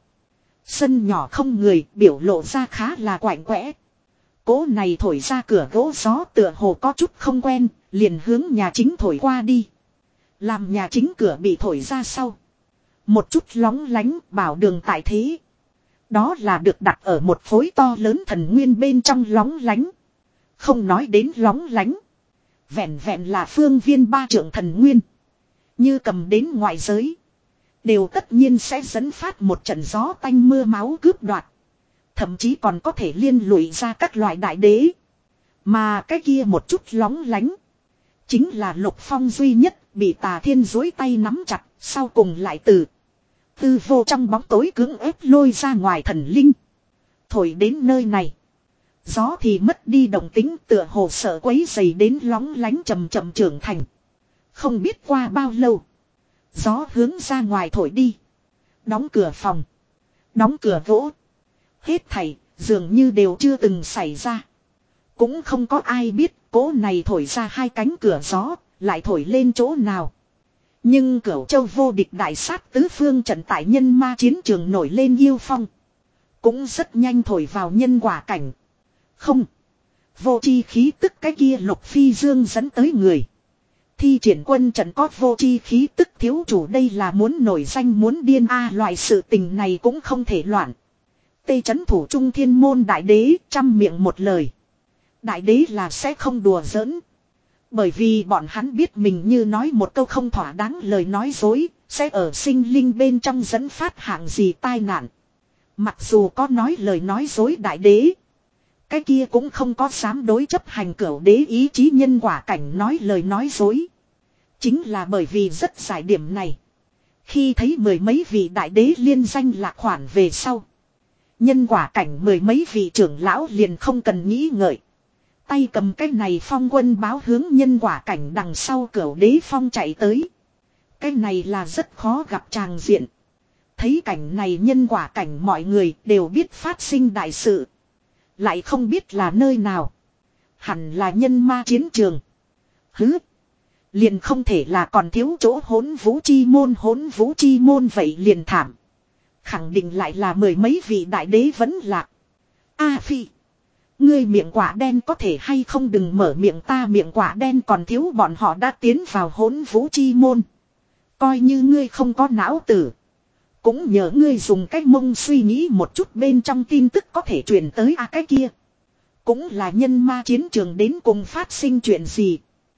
Sân nhỏ không người biểu lộ ra khá là quạnh quẽ. Cố này thổi ra cửa gỗ gió tựa hồ có chút không quen. Liền hướng nhà chính thổi qua đi. Làm nhà chính cửa bị thổi ra sau. Một chút lóng lánh bảo đường tại thế. Đó là được đặt ở một khối to lớn thần nguyên bên trong lóng lánh. Không nói đến lóng lánh. Vẹn vẹn là phương viên ba trượng thần nguyên. Như cầm đến ngoại giới. Đều tất nhiên sẽ dẫn phát một trận gió tanh mưa máu cướp đoạt. Thậm chí còn có thể liên lụy ra các loại đại đế. Mà cái kia một chút lóng lánh. Chính là Lục Phong duy nhất bị Tà Thiên duỗi tay nắm chặt. Sau cùng lại từ tư vô trong bóng tối cưỡng ép lôi ra ngoài thần linh. Thổi đến nơi này. Gió thì mất đi động tính tựa hồ sợ quấy dày đến lóng lánh chậm chậm trưởng thành. Không biết qua bao lâu. Gió hướng ra ngoài thổi đi. Đóng cửa phòng. Đóng cửa gỗ. Hết thảy dường như đều chưa từng xảy ra. Cũng không có ai biết cỗ này thổi ra hai cánh cửa gió. Lại thổi lên chỗ nào. Nhưng Cửu Châu vô địch đại sát tứ phương trận tại nhân ma chiến trường nổi lên yêu phong. Cũng rất nhanh thổi vào nhân quả cảnh. Không. Vô chi khí tức cái kia Lục Phi Dương dẫn tới người. Thi triển quân trận có vô chi khí tức thiếu chủ đây là muốn nổi danh muốn điên a loại sự tình này cũng không thể loạn. Tây trấn thủ trung thiên môn đại đế trăm miệng một lời. Đại đế là sẽ không đùa giỡn. Bởi vì bọn hắn biết mình như nói một câu không thỏa đáng lời nói dối, sẽ ở sinh linh bên trong dẫn phát hạng gì tai nạn. Mặc dù có nói lời nói dối đại đế. Cái kia cũng không có dám đối chấp hành cửu đế ý chí nhân quả cảnh nói lời nói dối. Chính là bởi vì rất giải điểm này. Khi thấy mười mấy vị đại đế liên danh lạc khoản về sau. Nhân quả cảnh mười mấy vị trưởng lão liền không cần nghĩ ngợi. Tay cầm cái này phong quân báo hướng nhân quả cảnh đằng sau cửu đế phong chạy tới. Cái này là rất khó gặp tràng diện. Thấy cảnh này nhân quả cảnh mọi người đều biết phát sinh đại sự. Lại không biết là nơi nào. Hẳn là nhân ma chiến trường. Hứ. Liền không thể là còn thiếu chỗ hỗn vũ chi môn hỗn vũ chi môn vậy liền thảm. Khẳng định lại là mười mấy vị đại đế vẫn lạc. A Phi. Ngươi miệng quả đen có thể hay không đừng mở miệng ta miệng quả đen còn thiếu bọn họ đã tiến vào hỗn vũ chi môn. Coi như ngươi không có não tử. Cũng nhờ ngươi dùng cách mông suy nghĩ một chút bên trong tin tức có thể truyền tới a cái kia. Cũng là nhân ma chiến trường đến cùng phát sinh chuyện gì.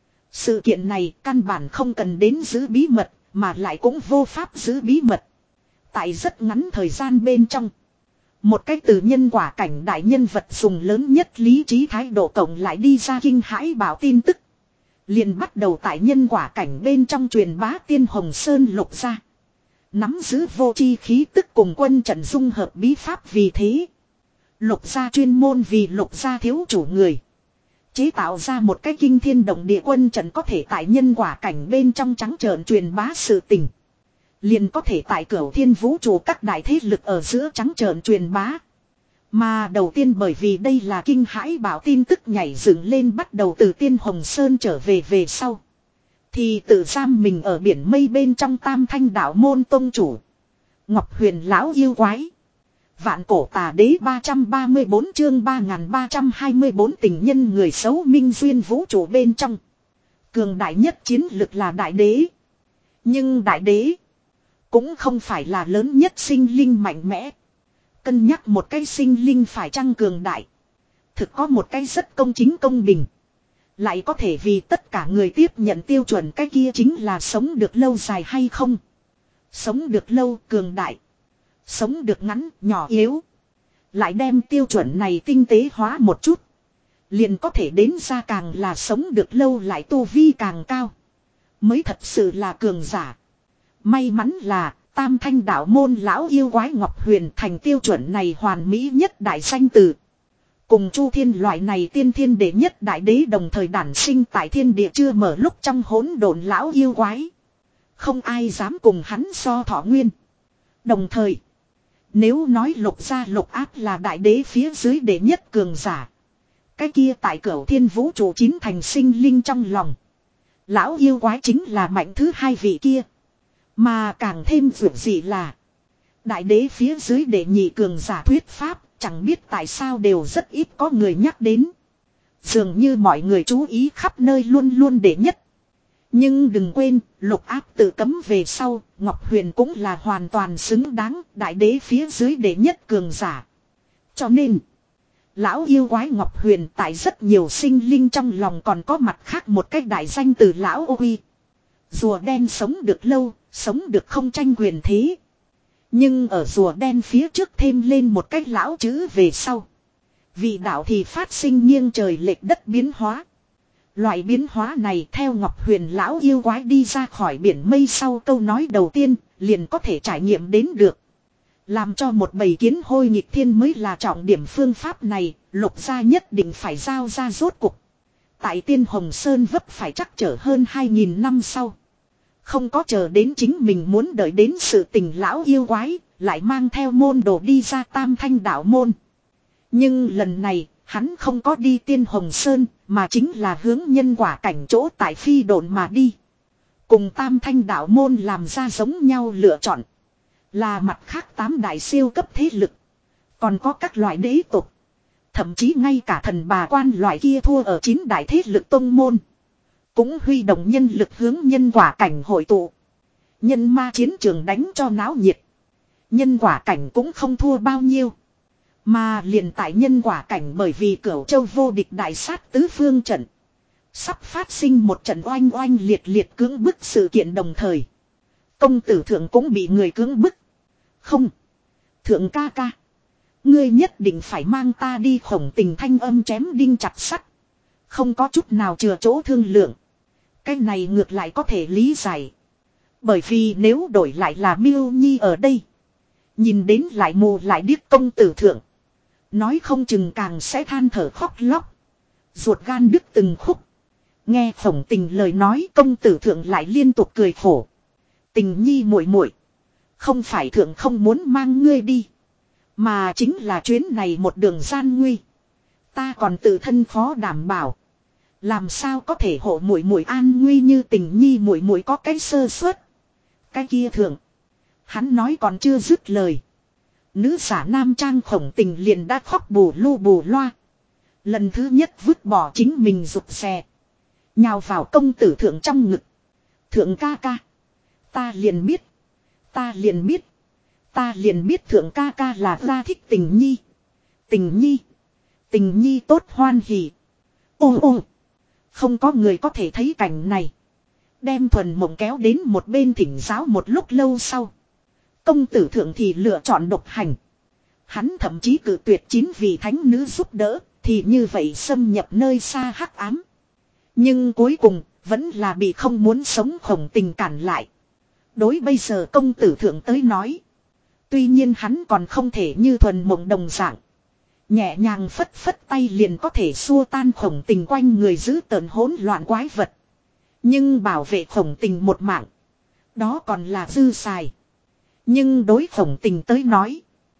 Sự kiện này căn bản không cần đến giữ bí mật mà lại cũng vô pháp giữ bí mật. Tại rất ngắn thời gian bên trong. Một cách từ nhân quả cảnh đại nhân vật dùng lớn nhất lý trí thái độ cộng lại đi ra kinh hãi bảo tin tức. Liền bắt đầu tại nhân quả cảnh bên trong truyền bá tiên Hồng Sơn Lục gia. Nắm giữ vô chi khí tức cùng quân trận dung hợp bí pháp vì thế. Lục gia chuyên môn vì lục gia thiếu chủ người. Chế tạo ra một cái kinh thiên động địa quân trận có thể tại nhân quả cảnh bên trong trắng trợn truyền bá sự tình. Liền có thể tại cửu thiên vũ trụ các đại thế lực ở giữa trắng trợn truyền bá. Mà đầu tiên bởi vì đây là kinh hãi bảo tin tức nhảy dựng lên bắt đầu từ tiên Hồng Sơn trở về về sau. Thì tự giam mình ở biển mây bên trong tam thanh đạo môn tông chủ. Ngọc Huyền lão yêu quái. Vạn cổ tà đế ba trăm ba mươi bốn chương ba nghìn ba trăm hai mươi bốn tình nhân người xấu minh duyên vũ trụ bên trong. Cường đại nhất chiến lực là đại đế. Nhưng đại đế cũng không phải là lớn nhất sinh linh mạnh mẽ. Cân nhắc một cái sinh linh phải chăng cường đại. Thực có một cái rất công chính công bình. Lại có thể vì tất cả người tiếp nhận tiêu chuẩn cái kia chính là sống được lâu dài hay không. Sống được lâu cường đại. Sống được ngắn nhỏ yếu. Lại đem tiêu chuẩn này tinh tế hóa một chút. Liền có thể đến ra càng là sống được lâu lại tu vi càng cao. Mới thật sự là cường giả. May mắn là tam thanh đạo môn lão yêu quái Ngọc Huyền thành tiêu chuẩn này hoàn mỹ nhất đại danh từ. Cùng Chu Thiên loại này tiên thiên đệ nhất đại đế đồng thời đản sinh tại thiên địa chưa mở lúc trong hỗn độn lão yêu quái. Không ai dám cùng hắn so thọ nguyên. Đồng thời, nếu nói lục gia lục áp là đại đế phía dưới đệ nhất cường giả. Cái kia tại cửu thiên vũ trụ chín thành sinh linh trong lòng. Lão yêu quái chính là mạnh thứ hai vị kia. Mà càng thêm vượt gì là đại đế phía dưới đệ nhị cường giả thuyết pháp. Chẳng biết tại sao đều rất ít có người nhắc đến. Dường như mọi người chú ý khắp nơi luôn luôn đệ nhất. Nhưng đừng quên, lục áp tự cấm về sau, Ngọc Huyền cũng là hoàn toàn xứng đáng đại đế phía dưới đệ nhất cường giả. Cho nên, lão yêu quái Ngọc Huyền tại rất nhiều sinh linh trong lòng còn có mặt khác một cách đại danh từ lão ô uy. Rùa đen sống được lâu, sống được không tranh quyền thế. Nhưng ở rùa đen phía trước thêm lên một cái lão chữ về sau. Vị đạo thì phát sinh nghiêng trời lệch đất biến hóa. Loại biến hóa này theo Ngọc Huyền lão yêu quái đi ra khỏi biển mây sau câu nói đầu tiên liền có thể trải nghiệm đến được. Làm cho một bầy kiến hôi nghịch thiên mới là trọng điểm phương pháp này, lục gia nhất định phải giao ra rốt cục. Tại tiên Hồng Sơn vấp phải chắc trở hơn hai nghìn năm sau. Không có chờ đến chính mình muốn đợi đến sự tình lão yêu quái, lại mang theo môn đồ đi ra tam thanh đạo môn. Nhưng lần này, hắn không có đi tiên Hồng Sơn, mà chính là hướng nhân quả cảnh chỗ tại phi độn mà đi. Cùng tam thanh đạo môn làm ra giống nhau lựa chọn. Là mặt khác tám đại siêu cấp thế lực. Còn có các loại đế tục. Thậm chí ngay cả thần bà quan loại kia thua ở chín đại thế lực tông môn. Cũng huy động nhân lực hướng nhân quả cảnh hội tụ. Nhân ma chiến trường đánh cho náo nhiệt. Nhân quả cảnh cũng không thua bao nhiêu. Mà liền tại nhân quả cảnh bởi vì Cửu Châu vô địch đại sát tứ phương trận. Sắp phát sinh một trận oanh oanh liệt liệt cưỡng bức sự kiện đồng thời. Công tử thượng cũng bị người cưỡng bức. Không. Thượng ca ca. Ngươi nhất định phải mang ta đi. Khổng Tình thanh âm chém đinh chặt sắt. Không có chút nào chừa chỗ thương lượng. Cái này ngược lại có thể lý giải. Bởi vì nếu đổi lại là Miêu Nhi ở đây. Nhìn đến lại mù lại điếc công tử thượng. Nói không chừng càng sẽ than thở khóc lóc. Ruột gan đứt từng khúc. Nghe Khổng Tình lời nói công tử thượng lại liên tục cười khổ. Tình nhi muội muội, không phải thượng không muốn mang ngươi đi. Mà chính là chuyến này một đường gian nguy. Ta còn tự thân khó đảm bảo. Làm sao có thể hộ muội muội an nguy như Tình nhi muội muội có cái sơ suất. Cái kia thượng. Hắn nói còn chưa dứt lời. Nữ giả nam trang Khổng Tình liền đã khóc bù lu bù loa. Lần thứ nhất vứt bỏ chính mình rụt rè. Nhào vào công tử thượng trong ngực. Thượng ca ca. Ta liền biết. Ta liền biết. Ta liền biết thượng ca ca là ra thích Tình nhi. Tình nhi. Tình nhi tốt hoan hỉ. Ô ô. Không có người có thể thấy cảnh này. Đem Thuần Mộng kéo đến một bên thỉnh giáo một lúc lâu sau. Công tử thượng thì lựa chọn độc hành. Hắn thậm chí cử tuyệt chín vị thánh nữ giúp đỡ. Thì như vậy xâm nhập nơi xa hắc ám. Nhưng cuối cùng vẫn là bị không muốn sống Khổng Tình cản lại. Đối bây giờ công tử thượng tới nói. Tuy nhiên hắn còn không thể như Thuần Mộng đồng dạng. Nhẹ nhàng phất phất tay liền có thể xua tan Khổng Tình quanh người giữ tợn hỗn loạn quái vật. Nhưng bảo vệ Khổng Tình một mạng. Đó còn là dư xài. Nhưng đối Khổng Tình tới nói.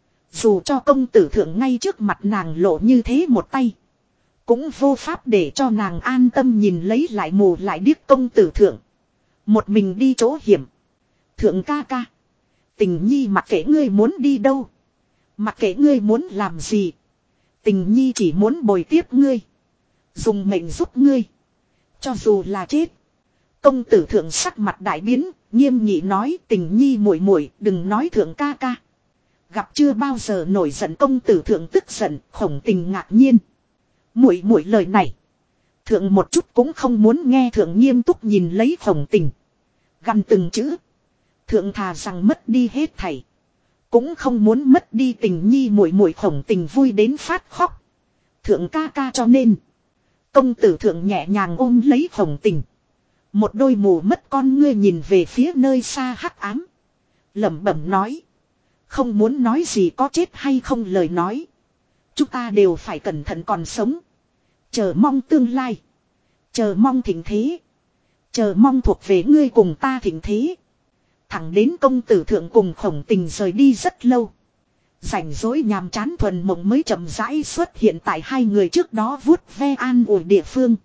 Dù cho công tử thượng ngay trước mặt nàng lộ như thế một tay. Cũng vô pháp để cho nàng an tâm nhìn lấy lại mù lại điếc công tử thượng. Một mình đi chỗ hiểm. Thượng ca ca. Tình nhi mặc kệ ngươi muốn đi đâu. Mặc kệ ngươi muốn làm gì. Tình nhi chỉ muốn bồi tiếp ngươi. Dùng mệnh giúp ngươi. Cho dù là chết. Công tử thượng sắc mặt đại biến. Nghiêm nghị nói Tình nhi muội muội đừng nói thượng ca ca. Gặp chưa bao giờ nổi giận công tử thượng tức giận. Khổng Tình ngạc nhiên. Muội muội lời này. Thượng một chút cũng không muốn nghe. Thượng nghiêm túc nhìn lấy Khổng Tình. Gằn từng chữ. Thượng thà rằng mất đi hết thảy. Cũng không muốn mất đi Tình nhi muội muội. Khổng Tình vui đến phát khóc. Thượng ca ca cho nên. Công tử thượng nhẹ nhàng ôm lấy Khổng Tình. Một đôi mù mất con ngươi nhìn về phía nơi xa hắc ám. Lẩm bẩm nói. Không muốn nói gì có chết hay không lời nói. Chúng ta đều phải cẩn thận còn sống. Chờ mong tương lai. Chờ mong thịnh thế. Chờ mong thuộc về ngươi cùng ta thịnh thế. Thẳng đến công tử thượng cùng Khổng Tình rời đi rất lâu. Rảnh rỗi nhàm chán Thuần Mộng mới chậm rãi xuất hiện tại hai người trước đó vuốt ve an ủi địa phương.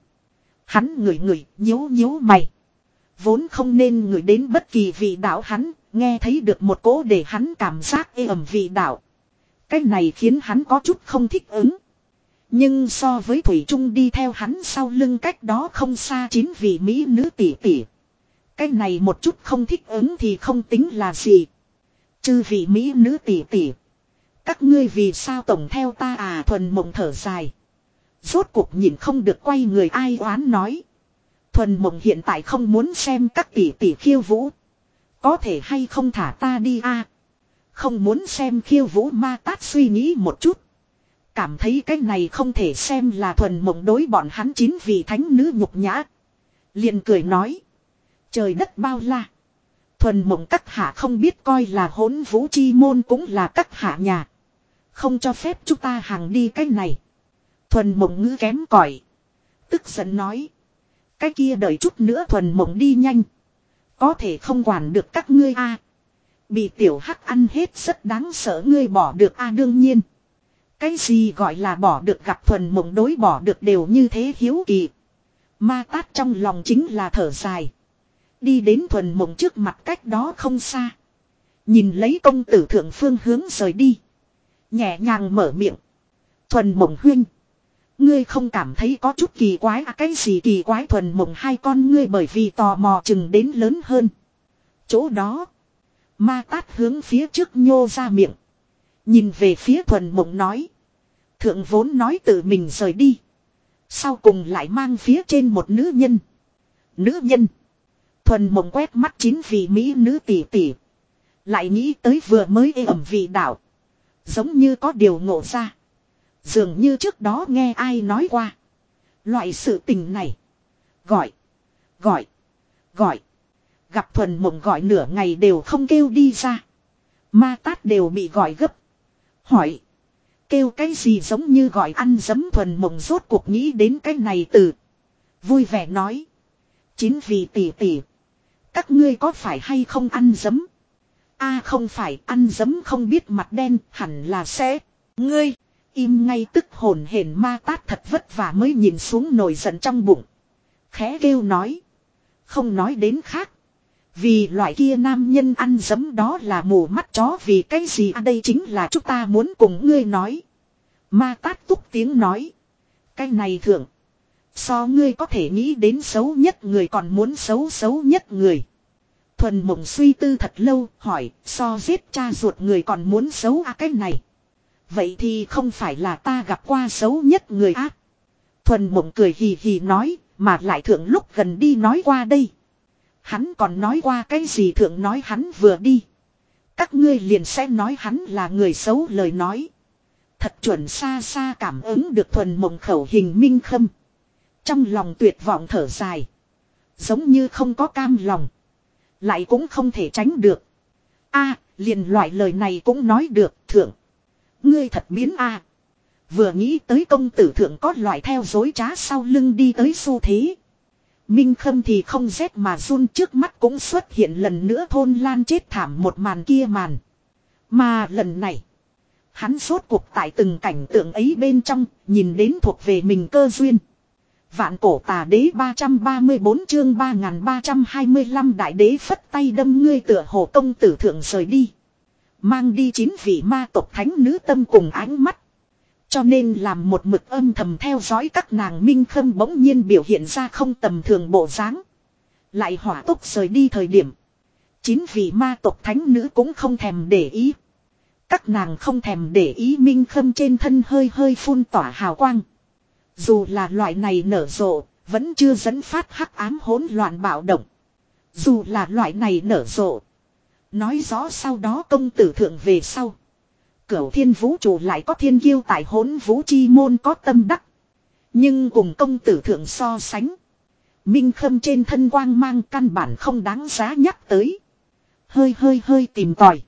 Hắn ngửi ngửi nhíu nhíu mày. Vốn không nên ngửi đến bất kỳ vị đạo hắn. Nghe thấy được một cỗ để hắn cảm giác ê ẩm vị đạo. Cái này khiến hắn có chút không thích ứng. Nhưng so với Thủy Trung đi theo hắn sau lưng cách đó không xa chín vị mỹ nữ tỷ tỷ. Cái này một chút không thích ứng thì không tính là gì. Chư vị mỹ nữ tỷ tỷ. Các ngươi vì sao tổng theo ta à? Thuần Mộng thở dài. Rốt cuộc nhìn không được quay người ai oán nói. Thuần Mộng hiện tại không muốn xem các tỷ tỷ khiêu vũ. Có thể hay không thả ta đi a? Không muốn xem khiêu vũ ma tát suy nghĩ một chút. Cảm thấy cái này không thể xem là Thuần Mộng đối bọn hắn chín vị thánh nữ nhục nhã. Liền cười nói. Trời đất bao la. Thuần Mộng các hạ không biết coi là Hỗn Vũ chi môn cũng là các hạ nhà. Không cho phép chúng ta hàng đi cái này. Thuần Mộng ngữ kém cỏi. Tức giận nói. Cái kia đợi chút nữa Thuần Mộng đi nhanh. Có thể không quản được các ngươi a. Bị tiểu hắc ăn hết rất đáng sợ ngươi bỏ được a đương nhiên. Cái gì gọi là bỏ được gặp Thuần Mộng đối bỏ được đều như thế hiếu kỳ. Ma tát trong lòng chính là thở dài. Đi đến Thuần Mộng trước mặt cách đó không xa. Nhìn lấy công tử thượng phương hướng rời đi. Nhẹ nhàng mở miệng. Thuần Mộng huynh. Ngươi không cảm thấy có chút kỳ quái à? Cái gì kỳ quái? Thuần Mộng hai con ngươi bởi vì tò mò chừng đến lớn hơn. Chỗ đó. Ma Tát hướng phía trước nhô ra miệng. Nhìn về phía Thuần Mộng nói. Thượng vốn nói tự mình rời đi. Sau cùng lại mang phía trên một nữ nhân. Nữ nhân. Thuần Mộng quét mắt chín vị mỹ nữ tỷ tỷ. Lại nghĩ tới vừa mới ê ẩm vị đạo. Giống như có điều ngộ ra. Dường như trước đó nghe ai nói qua. Loại sự tình này. Gọi. Gọi. Gọi. Gặp Thuần Mộng gọi nửa ngày đều không kêu đi ra. Ma Tát đều bị gọi gấp. Hỏi. Kêu cái gì giống như gọi ăn dấm? Thuần Mộng rốt cuộc nghĩ đến cái này từ. Vui vẻ nói. Chín vị tỷ tỷ. Các ngươi có phải hay không ăn dấm? A không phải, ăn dấm không biết mặt đen, hẳn là sẽ. Ngươi. Im ngay tức hồn hển. Ma Tát thật vất vả mới nhìn xuống nổi giận trong bụng. Khẽ kêu nói. Không nói đến khác. Vì loại kia nam nhân ăn dấm đó là mù mắt chó. Vì cái gì à? Đây chính là chúng ta muốn cùng ngươi nói. Ma Tát túc tiếng nói. Cái này thượng. So ngươi có thể nghĩ đến xấu nhất người còn muốn xấu xấu nhất người. Thuần Mộng suy tư thật lâu hỏi. So giết cha ruột người còn muốn xấu à? Cái này. Vậy thì không phải là ta gặp qua xấu nhất người ác. Thuần Mộng cười hì hì nói. Mà lại thượng lúc gần đi nói qua đây. Hắn còn nói qua cái gì? Thượng nói hắn vừa đi. Các ngươi liền sẽ nói hắn là người xấu. Lời nói. Thật chuẩn xa xa cảm ứng được Thuần Mộng khẩu hình minh khâm. Trong lòng tuyệt vọng thở dài. Giống như không có cam lòng. Lại cũng không thể tránh được. A liền loại lời này cũng nói được. Thượng. Ngươi thật biến a. Vừa nghĩ tới công tử thượng có loại theo dối trá sau lưng đi tới xu thế. Minh Khâm thì không rét mà run, trước mắt cũng xuất hiện lần nữa thôn lan chết thảm một màn kia màn. Mà lần này. Hắn sốt cuộc tại từng cảnh tượng ấy bên trong, nhìn đến thuộc về mình cơ duyên. Vạn cổ tà đế ba trăm ba mươi bốn chương ba nghìn ba trăm hai mươi lăm đại đế phất tay đâm ngươi tựa hồ công tử thượng rời đi. Mang đi chín vị ma tộc thánh nữ tâm cùng ánh mắt. Cho nên làm một mực âm thầm theo dõi các nàng. Minh Khâm bỗng nhiên biểu hiện ra không tầm thường bộ dáng. Lại hỏa tốc rời đi thời điểm. Chín vị ma tộc thánh nữ cũng không thèm để ý. Các nàng không thèm để ý Minh Khâm trên thân hơi hơi phun tỏa hào quang. Dù là loại này nở rộ, vẫn chưa dẫn phát hắc ám hỗn loạn bạo động. Dù là loại này nở rộ. Nói rõ sau đó công tử thượng về sau. Cửu thiên vũ trụ lại có thiên kiêu tại hỗn vũ chi môn có tâm đắc. Nhưng cùng công tử thượng so sánh. Minh Khâm trên thân quang mang căn bản không đáng giá nhắc tới. Hơi hơi hơi tìm tòi.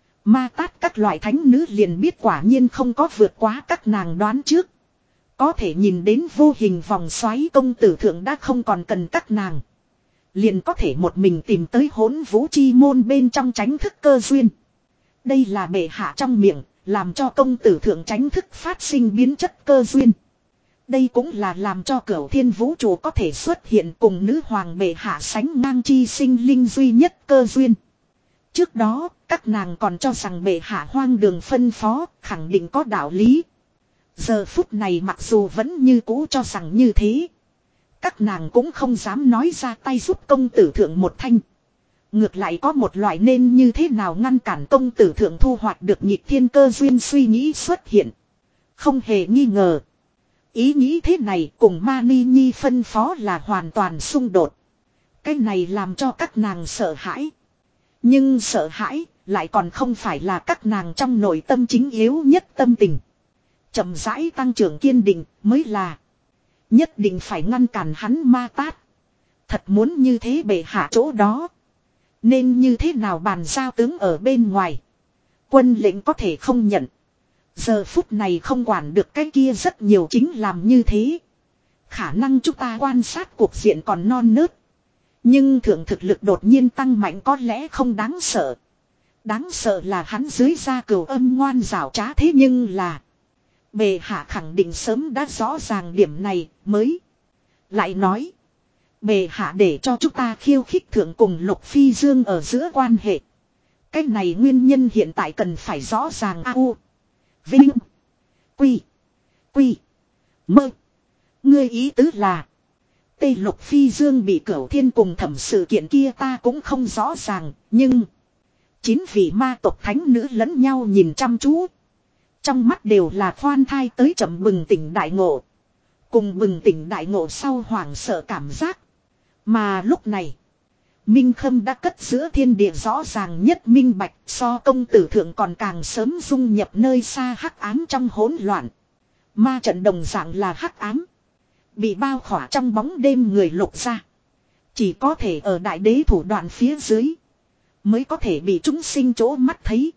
Ma Tát các loại thánh nữ liền biết quả nhiên không có vượt quá các nàng đoán trước. Có thể nhìn đến vô hình vòng xoáy công tử thượng đã không còn cần các nàng. Liền có thể một mình tìm tới hỗn vũ chi môn bên trong tránh thức cơ duyên. Đây là bệ hạ trong miệng, làm cho công tử thượng tránh thức phát sinh biến chất cơ duyên. Đây cũng là làm cho cửu thiên vũ trụ có thể xuất hiện cùng nữ hoàng bệ hạ sánh ngang chi sinh linh duy nhất cơ duyên. Trước đó, các nàng còn cho rằng bệ hạ hoang đường phân phó, khẳng định có đạo lý. Giờ phút này mặc dù vẫn như cũ cho rằng như thế. Các nàng cũng không dám nói ra tay giúp công tử thượng một thanh. Ngược lại có một loại nên như thế nào ngăn cản công tử thượng thu hoạch được nhịp thiên cơ duyên suy nghĩ xuất hiện. Không hề nghi ngờ. Ý nghĩ thế này cùng Mani Nhi phân phó là hoàn toàn xung đột. Cái này làm cho các nàng sợ hãi. Nhưng sợ hãi lại còn không phải là các nàng trong nội tâm chính yếu nhất tâm tình. Chậm rãi tăng trưởng kiên định mới là. Nhất định phải ngăn cản hắn Ma Tát. Thật muốn như thế bệ hạ chỗ đó. Nên như thế nào bàn giao tướng ở bên ngoài. Quân lệnh có thể không nhận. Giờ phút này không quản được cái kia rất nhiều chính làm như thế. Khả năng chúng ta quan sát cuộc diện còn non nớt. Nhưng thượng thực lực đột nhiên tăng mạnh có lẽ không đáng sợ. Đáng sợ là hắn dưới da cừu âm ngoan rảo trá thế nhưng là. Bệ hạ khẳng định sớm đã rõ ràng điểm này mới. Lại nói. Bệ hạ để cho chúng ta khiêu khích thượng cùng Lục Phi Dương ở giữa quan hệ. Cái này nguyên nhân hiện tại cần phải rõ ràng. A U. Vinh. Quy. Quy. Mơ. Ngươi ý tứ là. Tây Lục Phi Dương bị Cửu Thiên cùng thẩm sự kiện kia ta cũng không rõ ràng. Nhưng. Chín vị ma tộc thánh nữ lẫn nhau nhìn chăm chú. Trong mắt đều là khoan thai tới chậm bừng tỉnh đại ngộ. Cùng bừng tỉnh đại ngộ sau hoảng sợ cảm giác. Mà lúc này. Minh Khâm đã cất giữa thiên địa rõ ràng nhất minh bạch, so công tử thượng còn càng sớm dung nhập nơi xa hắc ám trong hỗn loạn. Ma trận đồng dạng là hắc ám. Bị bao khỏa trong bóng đêm người lục ra. Chỉ có thể ở đại đế thủ đoạn phía dưới. Mới có thể bị chúng sinh chỗ mắt thấy.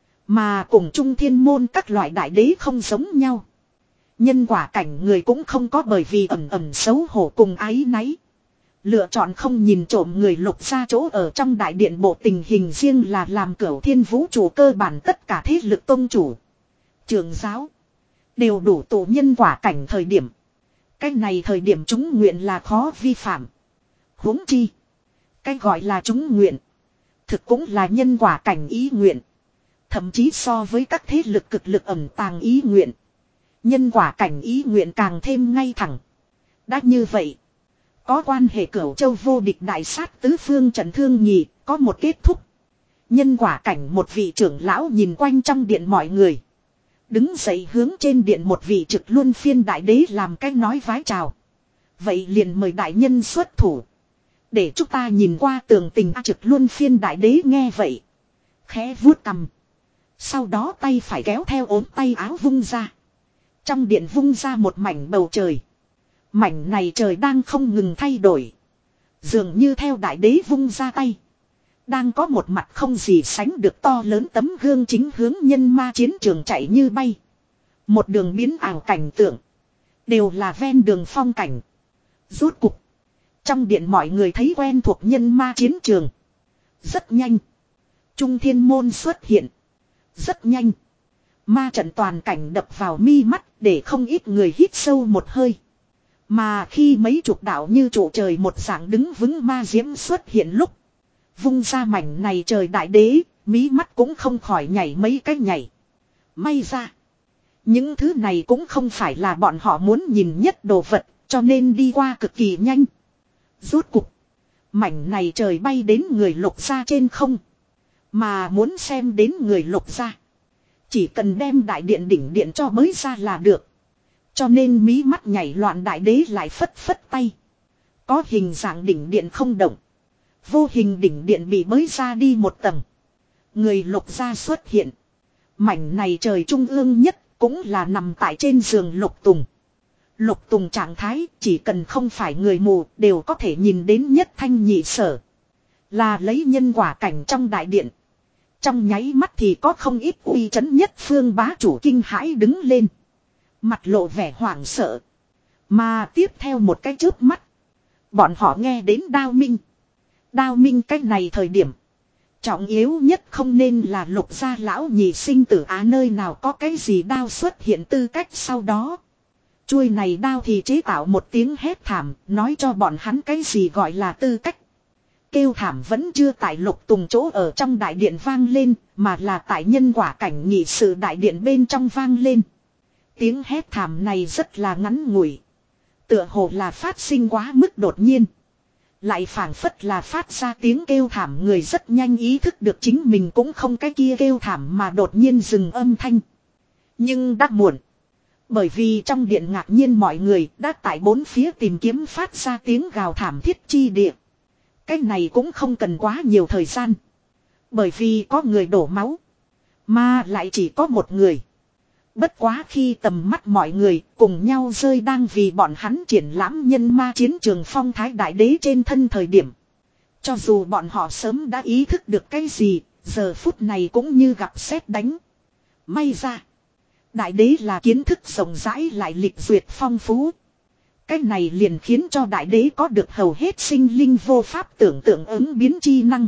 Mà cùng trung thiên môn các loại đại đế không giống nhau. Nhân quả cảnh người cũng không có bởi vì ẩm ẩm xấu hổ cùng áy náy. Lựa chọn không nhìn trộm người lục ra chỗ ở trong đại điện bộ tình hình riêng là làm Cửu Thiên vũ trụ cơ bản tất cả thế lực tôn chủ. Trường giáo. Đều đủ tụ nhân quả cảnh thời điểm. Cái này thời điểm chúng nguyện là khó vi phạm. Huống chi. Cái gọi là chúng nguyện. Thực cũng là nhân quả cảnh ý nguyện. Thậm chí so với các thế lực cực lực ẩn tàng ý nguyện. Nhân quả cảnh ý nguyện càng thêm ngay thẳng. Đã như vậy. Có quan hệ Cửu Châu vô địch đại sát tứ phương trận thương nhị, có một kết thúc. Nhân quả cảnh một vị trưởng lão nhìn quanh trong điện mọi người. Đứng dậy hướng trên điện một vị trực luân phiên đại đế làm cái nói vái chào. Vậy liền mời đại nhân xuất thủ. Để chúng ta nhìn qua tường tình trực luân phiên đại đế nghe vậy. Khẽ vuốt cằm. Sau đó tay phải kéo theo ốm tay áo vung ra. Trong điện vung ra một mảnh bầu trời. Mảnh này trời đang không ngừng thay đổi. Dường như theo đại đế vung ra tay. Đang có một mặt không gì sánh được to lớn tấm gương chính hướng nhân ma chiến trường chạy như bay. Một đường biến ảo cảnh tượng. Đều là ven đường phong cảnh. Rốt cục. Trong điện mọi người thấy quen thuộc nhân ma chiến trường. Rất nhanh. Trung thiên môn xuất hiện. Rất nhanh. Ma trận toàn cảnh đập vào mi mắt để không ít người hít sâu một hơi. Mà khi mấy chục đạo như trụ trời một dạng đứng vững ma diễm xuất hiện lúc. Vung ra mảnh này trời đại đế, mí mắt cũng không khỏi nhảy mấy cái nhảy. May ra. Những thứ này cũng không phải là bọn họ muốn nhìn nhất đồ vật, cho nên đi qua cực kỳ nhanh. Rốt cục. Mảnh này trời bay đến người lục ra trên không. Mà muốn xem đến người lục ra. Chỉ cần đem đại điện đỉnh điện cho bới ra là được. Cho nên mí mắt nhảy loạn đại đế lại phất phất tay. Có hình dạng đỉnh điện không động. Vô hình đỉnh điện bị bới ra đi một tầng. Người lục ra xuất hiện. Mảnh này trời trung ương nhất cũng là nằm tại trên giường lục tùng. Lục tùng trạng thái chỉ cần không phải người mù đều có thể nhìn đến nhất thanh nhị sở. Là lấy nhân quả cảnh trong đại điện. Trong nháy mắt thì có không ít uy chấn nhất phương bá chủ kinh hãi đứng lên. Mặt lộ vẻ hoảng sợ. Mà tiếp theo một cái chớp mắt. Bọn họ nghe đến đao minh. Đao minh cách này thời điểm. Trọng yếu nhất không nên là lục gia lão nhị sinh tử á nơi nào có cái gì đao xuất hiện tư cách sau đó. Chuôi này đao thì chế tạo một tiếng hét thảm, nói cho bọn hắn cái gì gọi là tư cách. Kêu thảm vẫn chưa tại lục tùng chỗ ở trong đại điện vang lên, mà là tại nhân quả cảnh nhị sự đại điện bên trong vang lên. Tiếng hét thảm này rất là ngắn ngủi. Tựa hồ là phát sinh quá mức đột nhiên. Lại phảng phất là phát ra tiếng kêu thảm, người rất nhanh ý thức được chính mình cũng không cái kia kêu thảm mà đột nhiên dừng âm thanh. Nhưng đã muộn. Bởi vì trong điện ngạc nhiên mọi người đã tại bốn phía tìm kiếm phát ra tiếng gào thảm thiết chi địa. Cái này cũng không cần quá nhiều thời gian. Bởi vì có người đổ máu. Mà lại chỉ có một người. Bất quá khi tầm mắt mọi người cùng nhau rơi đang vì bọn hắn triển lãm nhân ma chiến trường phong thái đại đế trên thân thời điểm. Cho dù bọn họ sớm đã ý thức được cái gì, giờ phút này cũng như gặp sét đánh. May ra. Đại đế là kiến thức rộng rãi lại lịch duyệt phong phú. Cái này liền khiến cho đại đế có được hầu hết sinh linh vô pháp tưởng tượng ứng biến chi năng.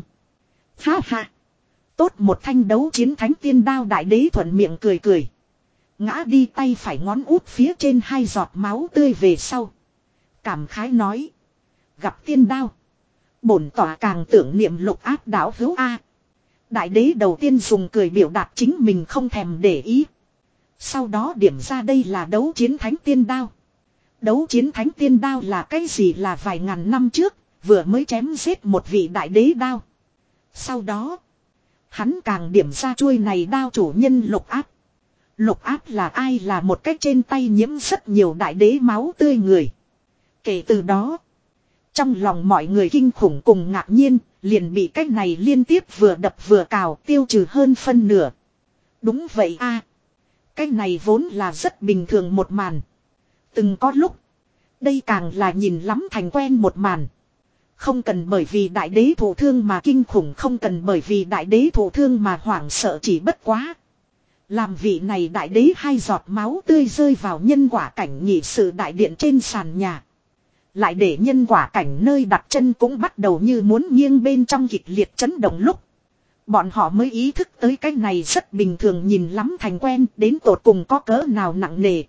Ha ha. Tốt một thanh đấu chiến thánh tiên đao, đại đế thuận miệng cười cười. Ngã đi tay phải ngón út phía trên hai giọt máu tươi về sau. Cảm khái nói. Gặp tiên đao. Bổn tỏa càng tưởng niệm lục áp đảo hữu A. Đại đế đầu tiên dùng cười biểu đạt chính mình không thèm để ý. Sau đó điểm ra đây là đấu chiến thánh tiên đao. Đấu chiến thánh tiên đao là cái gì, là vài ngàn năm trước, vừa mới chém giết một vị đại đế đao. Sau đó, hắn càng điểm ra chuôi này đao chủ nhân Lục Áp. Lục Áp là ai, là một cái trên tay nhiễm rất nhiều đại đế máu tươi người. Kể từ đó, trong lòng mọi người kinh khủng cùng ngạc nhiên, liền bị cái này liên tiếp vừa đập vừa cào tiêu trừ hơn phân nửa. Đúng vậy a, cái này vốn là rất bình thường một màn. Từng có lúc, đây càng là nhìn lắm thành quen một màn. Không cần bởi vì đại đế thụ thương mà kinh khủng, không cần bởi vì đại đế thụ thương mà hoảng sợ, chỉ bất quá. Làm vị này đại đế hai giọt máu tươi rơi vào nhân quả cảnh nhị sự đại điện trên sàn nhà. Lại để nhân quả cảnh nơi đặt chân cũng bắt đầu như muốn nghiêng bên trong kịch liệt chấn động lúc. Bọn họ mới ý thức tới cái này rất bình thường nhìn lắm thành quen đến tột cùng có cỡ nào nặng nề.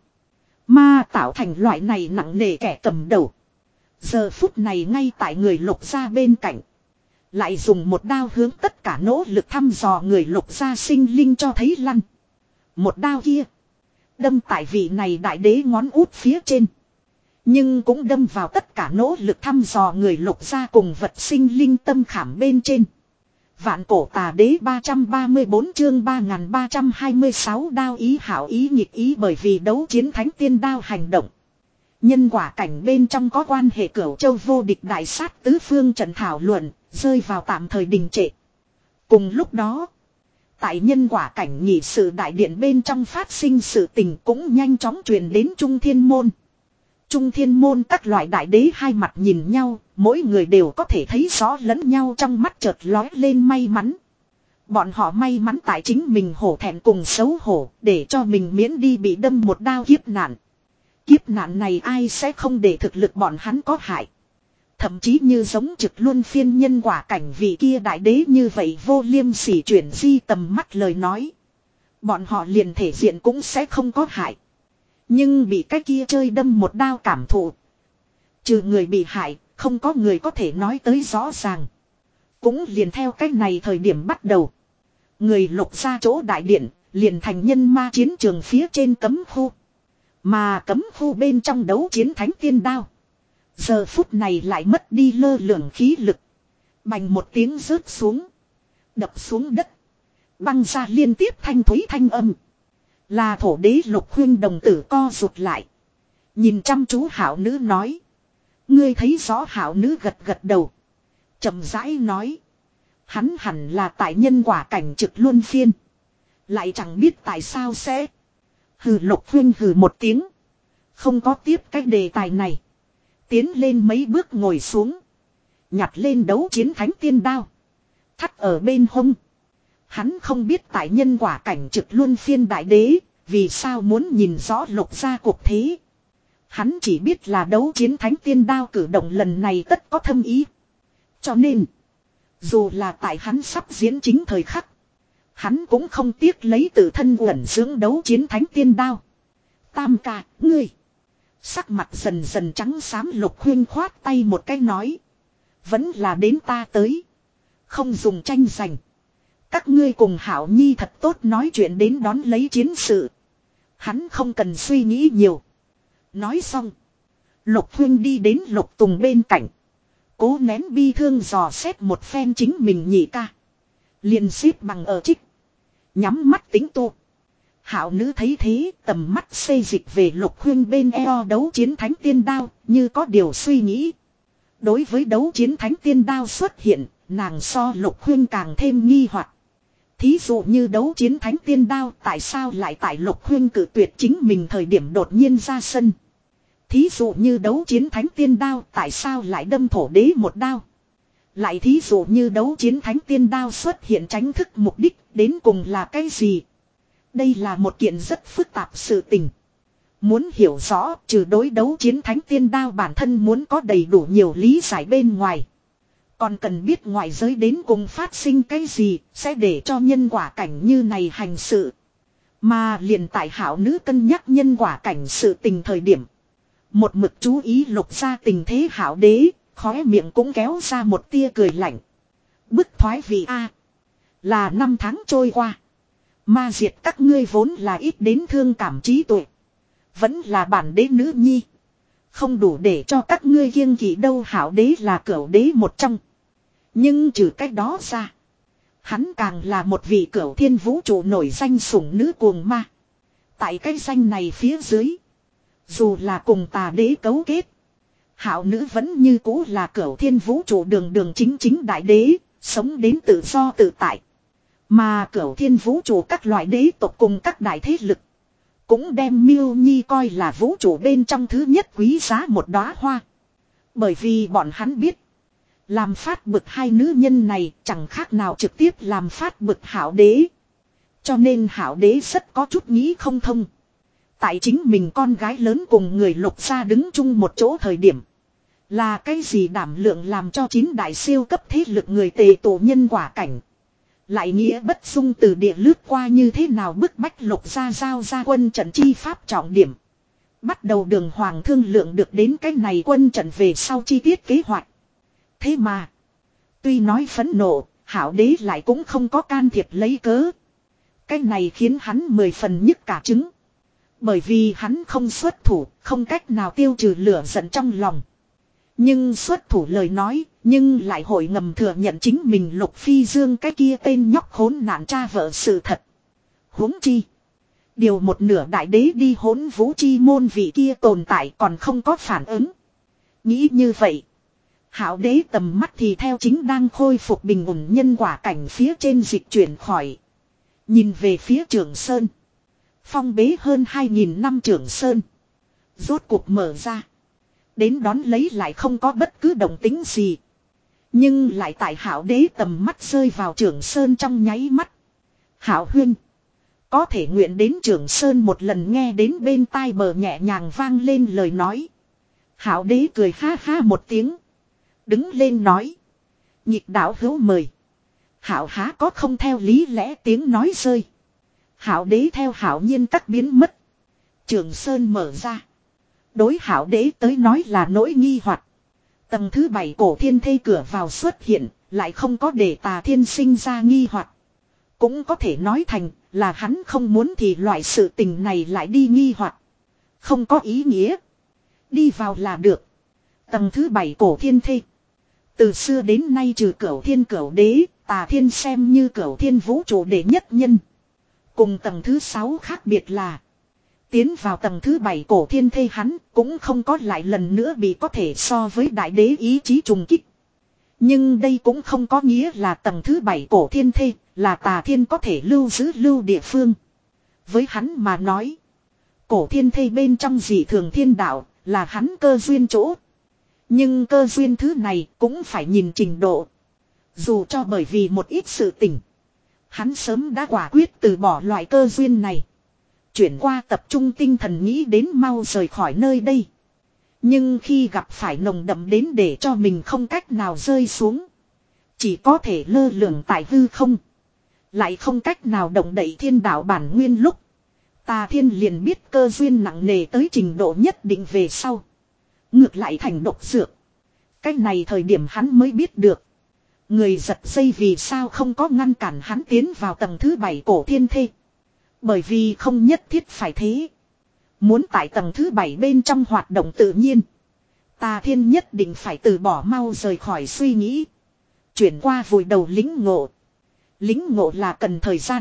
Mà tạo thành loại này nặng nề kẻ cầm đầu. Giờ phút này ngay tại người Lục gia bên cạnh. Lại dùng một đao hướng tất cả nỗ lực thăm dò người Lục gia sinh linh cho thấy lăn. Một đao kia. Đâm tại vị này đại đế ngón út phía trên. Nhưng cũng đâm vào tất cả nỗ lực thăm dò người Lục gia cùng vật sinh linh tâm khảm bên trên. Vạn cổ tà đế ba trăm ba mươi bốn chương ba nghìn ba trăm hai mươi sáu đao ý hảo ý nghịch ý, bởi vì đấu chiến thánh tiên đao hành động. Nhân quả cảnh bên trong có quan hệ Cửu Châu vô địch đại sát tứ phương trận thảo luận, rơi vào tạm thời đình trệ. Cùng lúc đó, tại nhân quả cảnh nhị sự đại điện bên trong phát sinh sự tình cũng nhanh chóng truyền đến Trung Thiên Môn. Trung Thiên Môn các loại đại đế hai mặt nhìn nhau, mỗi người đều có thể thấy rõ lẫn nhau trong mắt chợt lóe lên may mắn. Bọn họ may mắn tại chính mình hổ thẹn cùng xấu hổ, để cho mình miễn đi bị đâm một đao kiếp nạn. Kiếp nạn này ai sẽ không để thực lực bọn hắn có hại. Thậm chí như giống trực luân phiên nhân quả cảnh vị kia đại đế như vậy vô liêm sỉ chuyển di tầm mắt lời nói. Bọn họ liền thể diện cũng sẽ không có hại. Nhưng bị cái kia chơi đâm một đao cảm thụ. Trừ người bị hại, không có người có thể nói tới rõ ràng. Cũng liền theo cách này thời điểm bắt đầu. Người Lục gia chỗ đại điện, liền thành nhân ma chiến trường phía trên cấm khu. Mà cấm khu bên trong đấu chiến thánh tiên đao. Giờ phút này lại mất đi lơ lửng khí lực. Bành một tiếng rớt xuống. Đập xuống đất. Băng ra liên tiếp thanh thúy thanh âm. Là thổ đế Lục Huynh đồng tử co rụt lại. Nhìn chăm chú hảo nữ nói. Ngươi thấy rõ hảo nữ gật gật đầu. Chậm rãi nói. Hắn hẳn là tại nhân quả cảnh trực luân phiên. Lại chẳng biết tại sao sẽ. Hừ Lục Huynh hừ một tiếng. Không có tiếp cái đề tài này. Tiến lên mấy bước ngồi xuống. Nhặt lên đấu chiến thánh tiên đao. Thắt ở bên hông. Hắn không biết tại nhân quả cảnh trực luân phiên đại đế. Vì sao muốn nhìn rõ Lục gia cuộc thế. Hắn chỉ biết là đấu chiến thánh tiên đao cử động lần này tất có thâm ý. Cho nên. Dù là tại hắn sắp diễn chính thời khắc. Hắn cũng không tiếc lấy tự thân uẩn dưỡng đấu chiến thánh tiên đao. Tam ca, ngươi. Sắc mặt dần dần trắng xám Lục Huynh khoát tay một cái nói. Vẫn là đến ta tới. Không dùng tranh giành. Các ngươi cùng Hảo Nhi thật tốt nói chuyện đến đón lấy chiến sự. Hắn không cần suy nghĩ nhiều. Nói xong. Lục Huynh đi đến Lục Tùng bên cạnh. Cố nén bi thương dò xét một phen chính mình nhị ca. Liền xếp bằng ở trích. Nhắm mắt tính tu. Hảo nữ thấy thế tầm mắt xây dịch về Lục Huynh bên eo đấu chiến thánh tiên đao như có điều suy nghĩ. Đối với đấu chiến thánh tiên đao xuất hiện, nàng so Lục Huynh càng thêm nghi hoặc. Thí dụ như đấu chiến thánh tiên đao tại sao lại tại Lục Huynh cử tuyệt chính mình thời điểm đột nhiên ra sân. Thí dụ như đấu chiến thánh tiên đao tại sao lại đâm thổ đế một đao. Lại thí dụ như đấu chiến thánh tiên đao xuất hiện tránh thức mục đích đến cùng là cái gì. Đây là một kiện rất phức tạp sự tình. Muốn hiểu rõ trừ đối đấu chiến thánh tiên đao bản thân muốn có đầy đủ nhiều lý giải bên ngoài. Còn cần biết ngoại giới đến cùng phát sinh cái gì sẽ để cho nhân quả cảnh như này hành sự. Mà liền tại Hảo nữ cân nhắc nhân quả cảnh sự tình thời điểm. Một mực chú ý Lục gia tình thế Hảo đế, khóe miệng cũng kéo ra một tia cười lạnh. Bức thoái vì A. Là năm tháng trôi qua. Ma diệt các ngươi vốn là ít đến thương cảm trí tuệ. Vẫn là bản đế nữ nhi. Không đủ để cho các ngươi kiêng kỵ đâu. Hảo đế là cửu đế một trong. Nhưng trừ cách đó ra. Hắn càng là một vị cửu thiên vũ trụ nổi danh sủng nữ cuồng ma. Tại cái danh này phía dưới. Dù là cùng tà đế cấu kết. Hảo nữ vẫn như cũ là cửu thiên vũ trụ đường đường chính chính đại đế. Sống đến tự do tự tại. Mà cửu thiên vũ trụ các loại đế tộc cùng các đại thế lực. Cũng đem Miêu Nhi coi là vũ trụ bên trong thứ nhất quý giá một đóa hoa. Bởi vì bọn hắn biết. Làm phát bực hai nữ nhân này chẳng khác nào trực tiếp làm phát bực hảo đế. Cho nên hảo đế rất có chút nghĩ không thông. Tại chính mình con gái lớn cùng người lục gia đứng chung một chỗ thời điểm. Là cái gì đảm lượng làm cho chín đại siêu cấp thế lực người tề tổ nhân quả cảnh. Lại nghĩa bất dung từ địa lướt qua như thế nào bức bách lục gia giao ra quân trận chi pháp trọng điểm. Bắt đầu đường hoàng thương lượng được đến cái này quân trận về sau chi tiết kế hoạch. Thế mà. Tuy nói phẫn nộ, hảo đế lại cũng không có can thiệp lấy cớ. Cái này khiến hắn mười phần nhức cả trứng. Bởi vì hắn không xuất thủ, không cách nào tiêu trừ lửa giận trong lòng. Nhưng xuất thủ lời nói, nhưng lại hội ngầm thừa nhận chính mình Lục Phi Dương cái kia tên nhóc khốn nạn cha vợ sự thật. Huống chi. Điều một nửa đại đế đi hỗn vũ chi môn vị kia tồn tại còn không có phản ứng. Nghĩ như vậy. Hảo đế tầm mắt thì theo chính đang khôi phục bình ổn nhân quả cảnh phía trên dịch chuyển khỏi. Nhìn về phía Trường Sơn. Phong bế hơn hai nghìn năm Trường Sơn. Rốt cuộc mở ra. Đến đón lấy lại không có bất cứ động tính gì. Nhưng lại tại hảo đế tầm mắt rơi vào Trường Sơn trong nháy mắt. Hảo huynh. Có thể nguyện đến Trường Sơn một lần nghe đến bên tai bờ nhẹ nhàng vang lên lời nói. Hảo đế cười ha ha một tiếng. Đứng lên nói. Nhịp đạo hữu mời. Hảo há có không theo lý lẽ tiếng nói rơi. Hảo đế theo hảo nhiên các biến mất. Trường Sơn mở ra. Đối hảo đế tới nói là nỗi nghi hoặc. Tầng thứ bảy cổ thiên thây cửa vào xuất hiện. Lại không có để tà thiên sinh ra nghi hoặc. Cũng có thể nói thành là hắn không muốn thì loại sự tình này lại đi nghi hoặc. Không có ý nghĩa. Đi vào là được. Tầng thứ bảy cổ thiên thây. Từ xưa đến nay trừ cửu thiên cửu đế, tà thiên xem như cửu thiên vũ trụ đệ nhất nhân. Cùng tầng thứ sáu khác biệt là. Tiến vào tầng thứ bảy cổ thiên thây hắn cũng không có lại lần nữa bị có thể so với đại đế ý chí trùng kích. Nhưng đây cũng không có nghĩa là tầng thứ bảy cổ thiên thây là tà thiên có thể lưu giữ lưu địa phương. Với hắn mà nói. Cổ thiên thây bên trong dị thường thiên đạo là hắn cơ duyên chỗ. Nhưng cơ duyên thứ này cũng phải nhìn trình độ. Dù cho bởi vì một ít sự tình. Hắn sớm đã quả quyết từ bỏ loại cơ duyên này. Chuyển qua tập trung tinh thần nghĩ đến mau rời khỏi nơi đây. Nhưng khi gặp phải nồng đậm đến để cho mình không cách nào rơi xuống. Chỉ có thể lơ lửng tại hư không. Lại không cách nào động đậy thiên đạo bản nguyên lúc. Tà thiên liền biết cơ duyên nặng nề tới trình độ nhất định về sau. Ngược lại thành độc dược. Cái này thời điểm hắn mới biết được. Người giật dây vì sao không có ngăn cản hắn tiến vào tầng thứ bảy cổ thiên thê. Bởi vì không nhất thiết phải thế. Muốn tại tầng thứ bảy bên trong hoạt động tự nhiên. Tà thiên nhất định phải từ bỏ mau rời khỏi suy nghĩ. Chuyển qua vùi đầu lính ngộ. Lính ngộ là cần thời gian.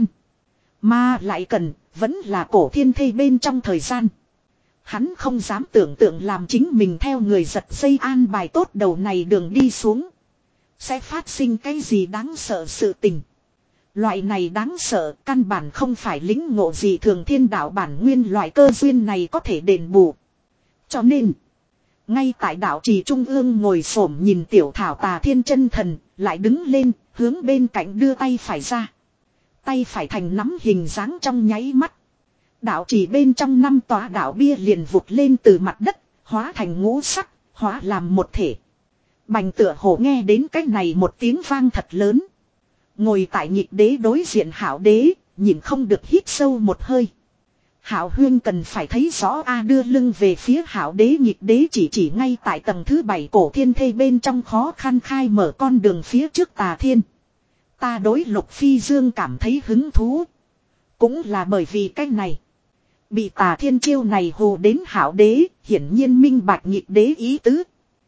Mà lại cần vẫn là cổ thiên thê bên trong thời gian. Hắn không dám tưởng tượng làm chính mình theo người giật dây an bài tốt đầu này đường đi xuống. Sẽ phát sinh cái gì đáng sợ sự tình. Loại này đáng sợ căn bản không phải lính ngộ gì thường thiên đạo bản nguyên loại cơ duyên này có thể đền bù. Cho nên, ngay tại đạo trì trung ương ngồi xổm nhìn tiểu thảo tà thiên chân thần, lại đứng lên, hướng bên cạnh đưa tay phải ra. Tay phải thành nắm hình dáng trong nháy mắt. Đạo trì bên trong năm tòa đạo bia liền vụt lên từ mặt đất, hóa thành ngũ sắc, hóa làm một thể. Bành tựa hồ nghe đến cái này một tiếng vang thật lớn. Ngồi tại nhịp đế đối diện hảo đế, nhìn không được hít sâu một hơi. Hảo huyên cần phải thấy rõ a đưa lưng về phía hảo đế nhịp đế chỉ chỉ ngay tại tầng thứ bảy cổ thiên thê bên trong khó khăn khai mở con đường phía trước tà thiên. Ta đối Lục Phi Dương cảm thấy hứng thú. Cũng là bởi vì cái này. Bị Tà Thiên chiêu này hù đến Hạo Đế, hiển nhiên minh bạch Nhịp Đế ý tứ.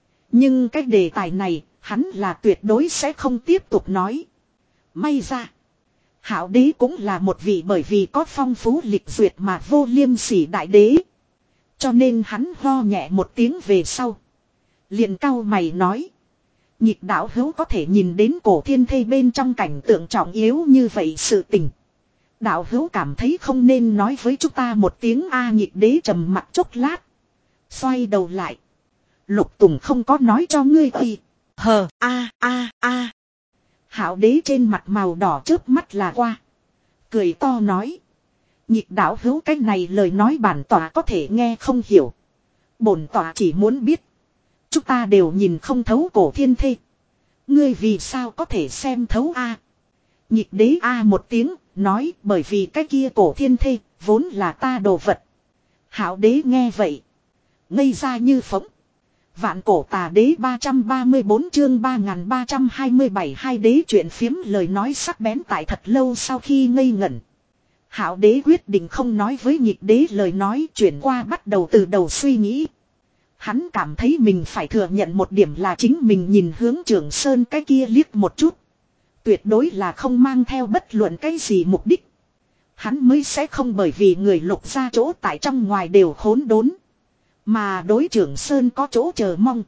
Nhưng cái đề tài này, hắn là tuyệt đối sẽ không tiếp tục nói. May ra, Hạo Đế cũng là một vị bởi vì có phong phú lịch duyệt mà vô liêm sỉ đại đế. Cho nên hắn ho nhẹ một tiếng về sau. Liền cau mày nói. Nhịp đạo hữu có thể nhìn đến cổ thiên thê bên trong cảnh tượng trọng yếu như vậy sự tình. Đạo hữu cảm thấy không nên nói với chúng ta một tiếng A. Nhịp đế trầm mặt chốc lát. Xoay đầu lại. Lục Tùng không có nói cho ngươi ơi. Hờ a a a. Hạo đế trên mặt màu đỏ chớp mắt là qua. Cười to nói. Nhịp đạo hữu cái này lời nói bản tỏa có thể nghe không hiểu. Bổn tỏa chỉ muốn biết. Chúng ta đều nhìn không thấu cổ thiên thê. Ngươi vì sao có thể xem thấu a? Nhịp đế a một tiếng. Nói bởi vì cái kia cổ thiên thê vốn là ta đồ vật. Hạo đế nghe vậy. Ngây ra như phóng. Vạn cổ tà đế ba trăm ba mươi bốn chương ba nghìn ba trăm hai mươi bảy hai đế chuyện phiếm lời nói sắc bén tại thật lâu sau khi ngây ngẩn. Hạo đế quyết định không nói với nhịp đế lời nói chuyển qua bắt đầu từ đầu suy nghĩ. Hắn cảm thấy mình phải thừa nhận một điểm là chính mình nhìn hướng Trường Sơn cái kia liếc một chút. Tuyệt đối là không mang theo bất luận cái gì mục đích. Hắn mới sẽ không bởi vì người Lục ra chỗ tại trong ngoài đều khốn đốn. Mà đối Trường Sơn có chỗ chờ mong.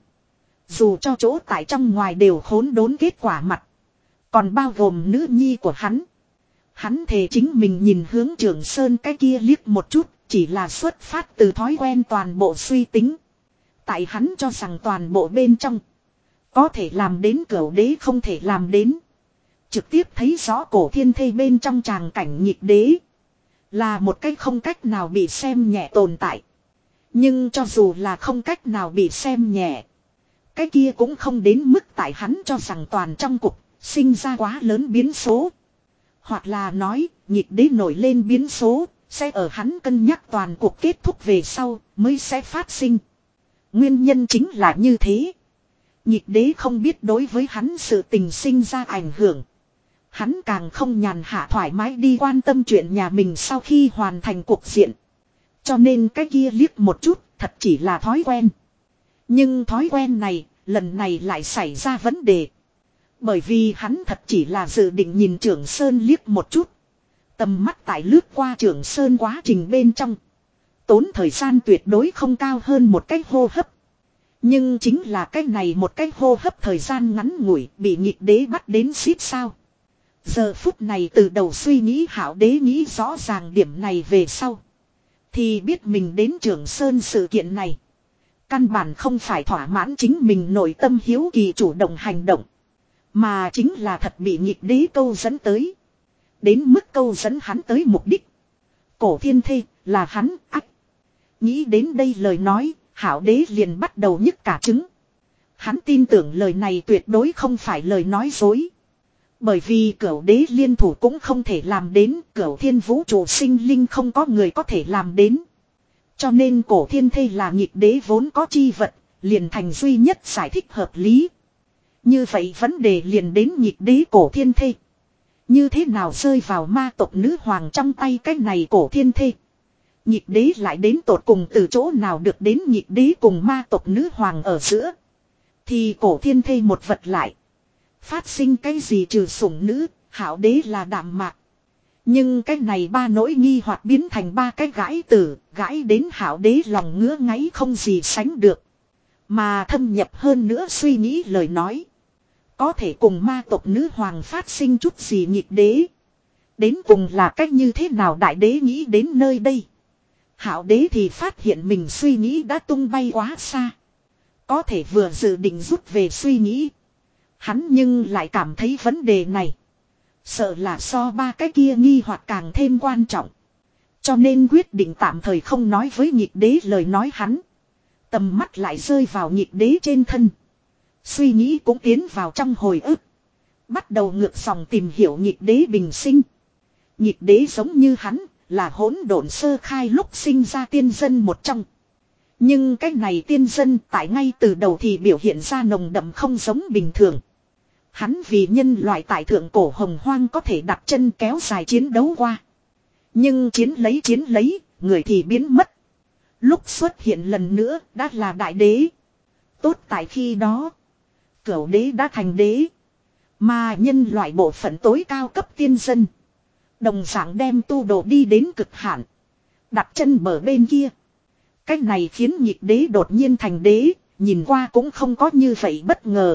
Dù cho chỗ tại trong ngoài đều khốn đốn kết quả mặt. Còn bao gồm nữ nhi của hắn. Hắn thề chính mình nhìn hướng Trường Sơn cái kia liếc một chút. Chỉ là xuất phát từ thói quen toàn bộ suy tính. Tại hắn cho rằng toàn bộ bên trong. Có thể làm đến cửu đế không thể làm đến. Trực tiếp thấy rõ cổ thiên thê bên trong tràng cảnh nhịp đế. Là một cách không cách nào bị xem nhẹ tồn tại. Nhưng cho dù là không cách nào bị xem nhẹ. Cái kia cũng không đến mức tại hắn cho rằng toàn trong cục sinh ra quá lớn biến số. Hoặc là nói nhịp đế nổi lên biến số. Sẽ ở hắn cân nhắc toàn cuộc kết thúc về sau mới sẽ phát sinh. Nguyên nhân chính là như thế. Nhịp đế không biết đối với hắn sự tình sinh ra ảnh hưởng. Hắn càng không nhàn hạ thoải mái đi quan tâm chuyện nhà mình sau khi hoàn thành cuộc diện. Cho nên cái kia liếc một chút thật chỉ là thói quen. Nhưng thói quen này lần này lại xảy ra vấn đề. Bởi vì hắn thật chỉ là dự định nhìn Trường Sơn liếc một chút. Tầm mắt tại lướt qua Trường Sơn quá trình bên trong. Tốn thời gian tuyệt đối không cao hơn một cái hô hấp. Nhưng chính là cái này một cái hô hấp thời gian ngắn ngủi bị nhịp đế bắt đến xít sao. Giờ phút này từ đầu suy nghĩ Hạo đế nghĩ rõ ràng điểm này về sau. Thì biết mình đến Trường Sơn sự kiện này. Căn bản không phải thỏa mãn chính mình nội tâm hiếu kỳ chủ động hành động. Mà chính là thật bị nhịp đế câu dẫn tới. Đến mức câu dẫn hắn tới mục đích. Cổ thiên thê là hắn ách. Nghĩ đến đây lời nói, Hạo đế liền bắt đầu nhức cả trứng. Hắn tin tưởng lời này tuyệt đối không phải lời nói dối. Bởi vì cửu đế liên thủ cũng không thể làm đến, cửu thiên vũ trụ sinh linh không có người có thể làm đến. Cho nên cổ thiên thê là nhịp đế vốn có chi vật, liền thành duy nhất giải thích hợp lý. Như vậy vấn đề liền đến nhịp đế cổ thiên thê. Như thế nào rơi vào ma tộc nữ hoàng trong tay cái này cổ thiên thê. Nhịp đế lại đến tột cùng từ chỗ nào được đến nhịp đế cùng ma tộc nữ hoàng ở giữa. Thì cổ thiên thê một vật lại. Phát sinh cái gì trừ sủng nữ, Hạo đế là đạm mạc. Nhưng cái này ba nỗi nghi hoặc biến thành ba cái gãi tử, gãi đến Hạo đế lòng ngứa ngáy không gì sánh được. Mà thâm nhập hơn nữa suy nghĩ lời nói. Có thể cùng ma tộc nữ hoàng phát sinh chút gì nhịp đế. Đến cùng là cách như thế nào đại đế nghĩ đến nơi đây. Hạo đế thì phát hiện mình suy nghĩ đã tung bay quá xa. Có thể vừa dự định rút về suy nghĩ. Hắn nhưng lại cảm thấy vấn đề này. Sợ là so ba cái kia nghi hoặc càng thêm quan trọng. Cho nên quyết định tạm thời không nói với nhịp đế lời nói hắn. Tầm mắt lại rơi vào nhịp đế trên thân. Suy nghĩ cũng tiến vào trong hồi ức. Bắt đầu ngược dòng tìm hiểu nhịp đế bình sinh. Nhịp đế giống như hắn là hỗn độn sơ khai lúc sinh ra tiên dân một trong. Nhưng cái này tiên dân tại ngay từ đầu thì biểu hiện ra nồng đậm không giống bình thường. Hắn vì nhân loại tại thượng cổ hồng hoang có thể đặt chân kéo dài chiến đấu qua. Nhưng chiến lấy chiến lấy, người thì biến mất. Lúc xuất hiện lần nữa đã là đại đế. Tốt tại khi đó, cửu đế đã thành đế. Mà nhân loại bộ phận tối cao cấp tiên dân, đồng dạng đem tu đồ đi đến cực hạn. Đặt chân bờ bên kia. Cách này khiến nhịp đế đột nhiên thành đế, nhìn qua cũng không có như vậy bất ngờ.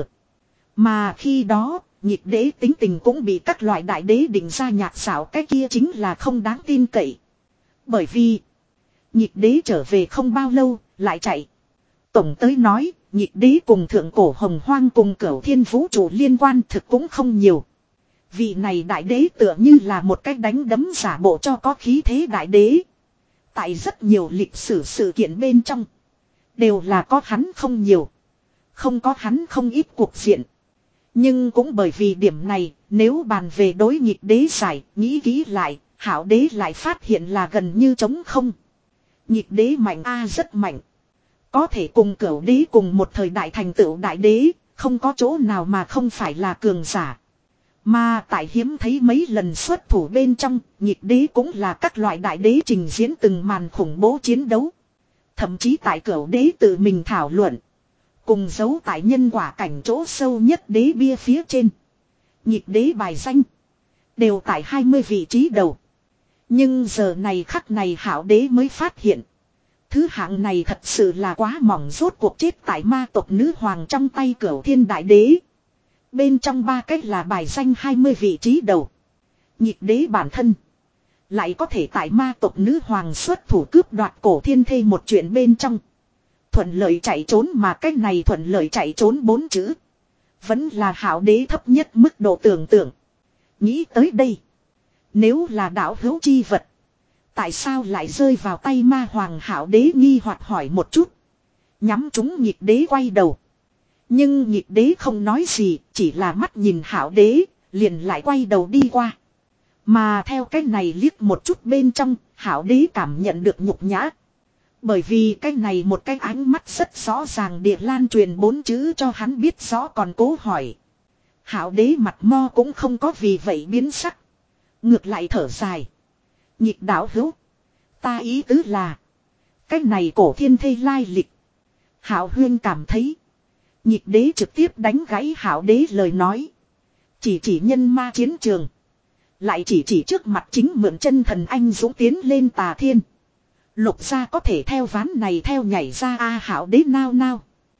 Mà khi đó, nhịp đế tính tình cũng bị các loại đại đế định ra nhạc xảo, cái kia chính là không đáng tin cậy. Bởi vì, nhịp đế trở về không bao lâu, lại chạy. Tổng tới nói, nhịp đế cùng thượng cổ hồng hoang cùng cửu thiên vũ trụ liên quan thực cũng không nhiều. Vị này đại đế tựa như là một cách đánh đấm giả bộ cho có khí thế đại đế. Tại rất nhiều lịch sử sự kiện bên trong, đều là có hắn không nhiều, không có hắn không ít cuộc diện. Nhưng cũng bởi vì điểm này, nếu bàn về đối nghịch đế giải, nghĩ kỹ lại, hảo đế lại phát hiện là gần như trống không. Nghịch đế mạnh a rất mạnh. Có thể cùng cửu đế cùng một thời đại thành tựu đại đế, không có chỗ nào mà không phải là cường giả. Mà tại hiếm thấy mấy lần xuất thủ bên trong, nghịch đế cũng là các loại đại đế trình diễn từng màn khủng bố chiến đấu. Thậm chí tại cửu đế tự mình thảo luận. Cùng giấu tại nhân quả cảnh chỗ sâu nhất đế bia phía trên. Nhịp đế bài danh. Đều tại hai mươi vị trí đầu. Nhưng giờ này khắc này hảo đế mới phát hiện. Thứ hạng này thật sự là quá mỏng, rốt cuộc chết tại ma tộc nữ hoàng trong tay cửu thiên đại đế. Bên trong ba cách là bài danh hai mươi vị trí đầu. Nhịp đế bản thân. Lại có thể tại ma tộc nữ hoàng xuất thủ cướp đoạt cổ thiên thê một chuyện bên trong. Thuận lợi chạy trốn, mà cách này thuận lợi chạy trốn bốn chữ. Vẫn là hảo đế thấp nhất mức độ tưởng tượng. Nghĩ tới đây. Nếu là đạo hữu chi vật. Tại sao lại rơi vào tay ma hoàng? Hảo đế nghi hoặc hỏi một chút. Nhắm chúng nhịp đế quay đầu. Nhưng nhịp đế không nói gì, chỉ là mắt nhìn hảo đế, liền lại quay đầu đi qua. Mà theo cái này liếc một chút bên trong, hảo đế cảm nhận được nhục nhã. Bởi vì cái này một cái ánh mắt rất rõ ràng địa lan truyền bốn chữ cho hắn biết rõ, còn cố hỏi. Hảo đế mặt mo cũng không có vì vậy biến sắc. Ngược lại thở dài. Nhịp đạo hữu. Ta ý tứ là. Cái này cổ thiên thê lai lịch. Hảo huyên cảm thấy. Nhịp đế trực tiếp đánh gãy hảo đế lời nói. Chỉ chỉ nhân ma chiến trường. Lại chỉ chỉ trước mặt chính mượn chân thần anh dũng tiến lên tà thiên. Lục gia có thể theo ván này theo nhảy ra a hảo đế nao nao.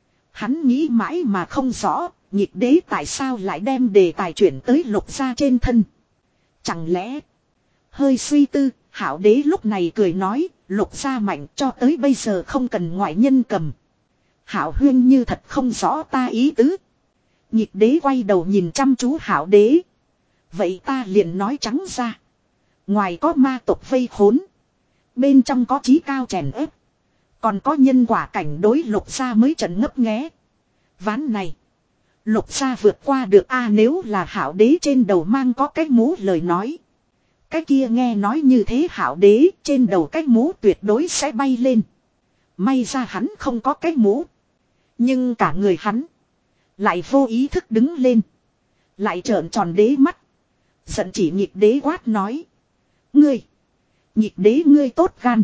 Hắn nghĩ mãi mà không rõ. Nhịp đế tại sao lại đem đề tài chuyển tới lục gia trên thân. Chẳng lẽ. Hơi suy tư, hảo đế lúc này cười nói. Lục gia mạnh cho tới bây giờ không cần ngoại nhân cầm. Hảo huyên như thật không rõ ta ý tứ. Nhịp đế quay đầu nhìn chăm chú hảo đế. Vậy ta liền nói trắng ra. Ngoài có ma tộc vây khốn. Bên trong có chí cao chèn ép. Còn có nhân quả cảnh đối lục gia mới trận ngấp nghé. Ván này. Lục gia vượt qua được a nếu là hảo đế trên đầu mang có cái mũ lời nói. Cái kia nghe nói như thế hảo đế trên đầu cái mũ tuyệt đối sẽ bay lên. May ra hắn không có cái mũ. Nhưng cả người hắn. Lại vô ý thức đứng lên. Lại trợn tròn đế mắt. Giận chỉ nhịp đế quát nói. Ngươi. Nhịp đế ngươi tốt gan.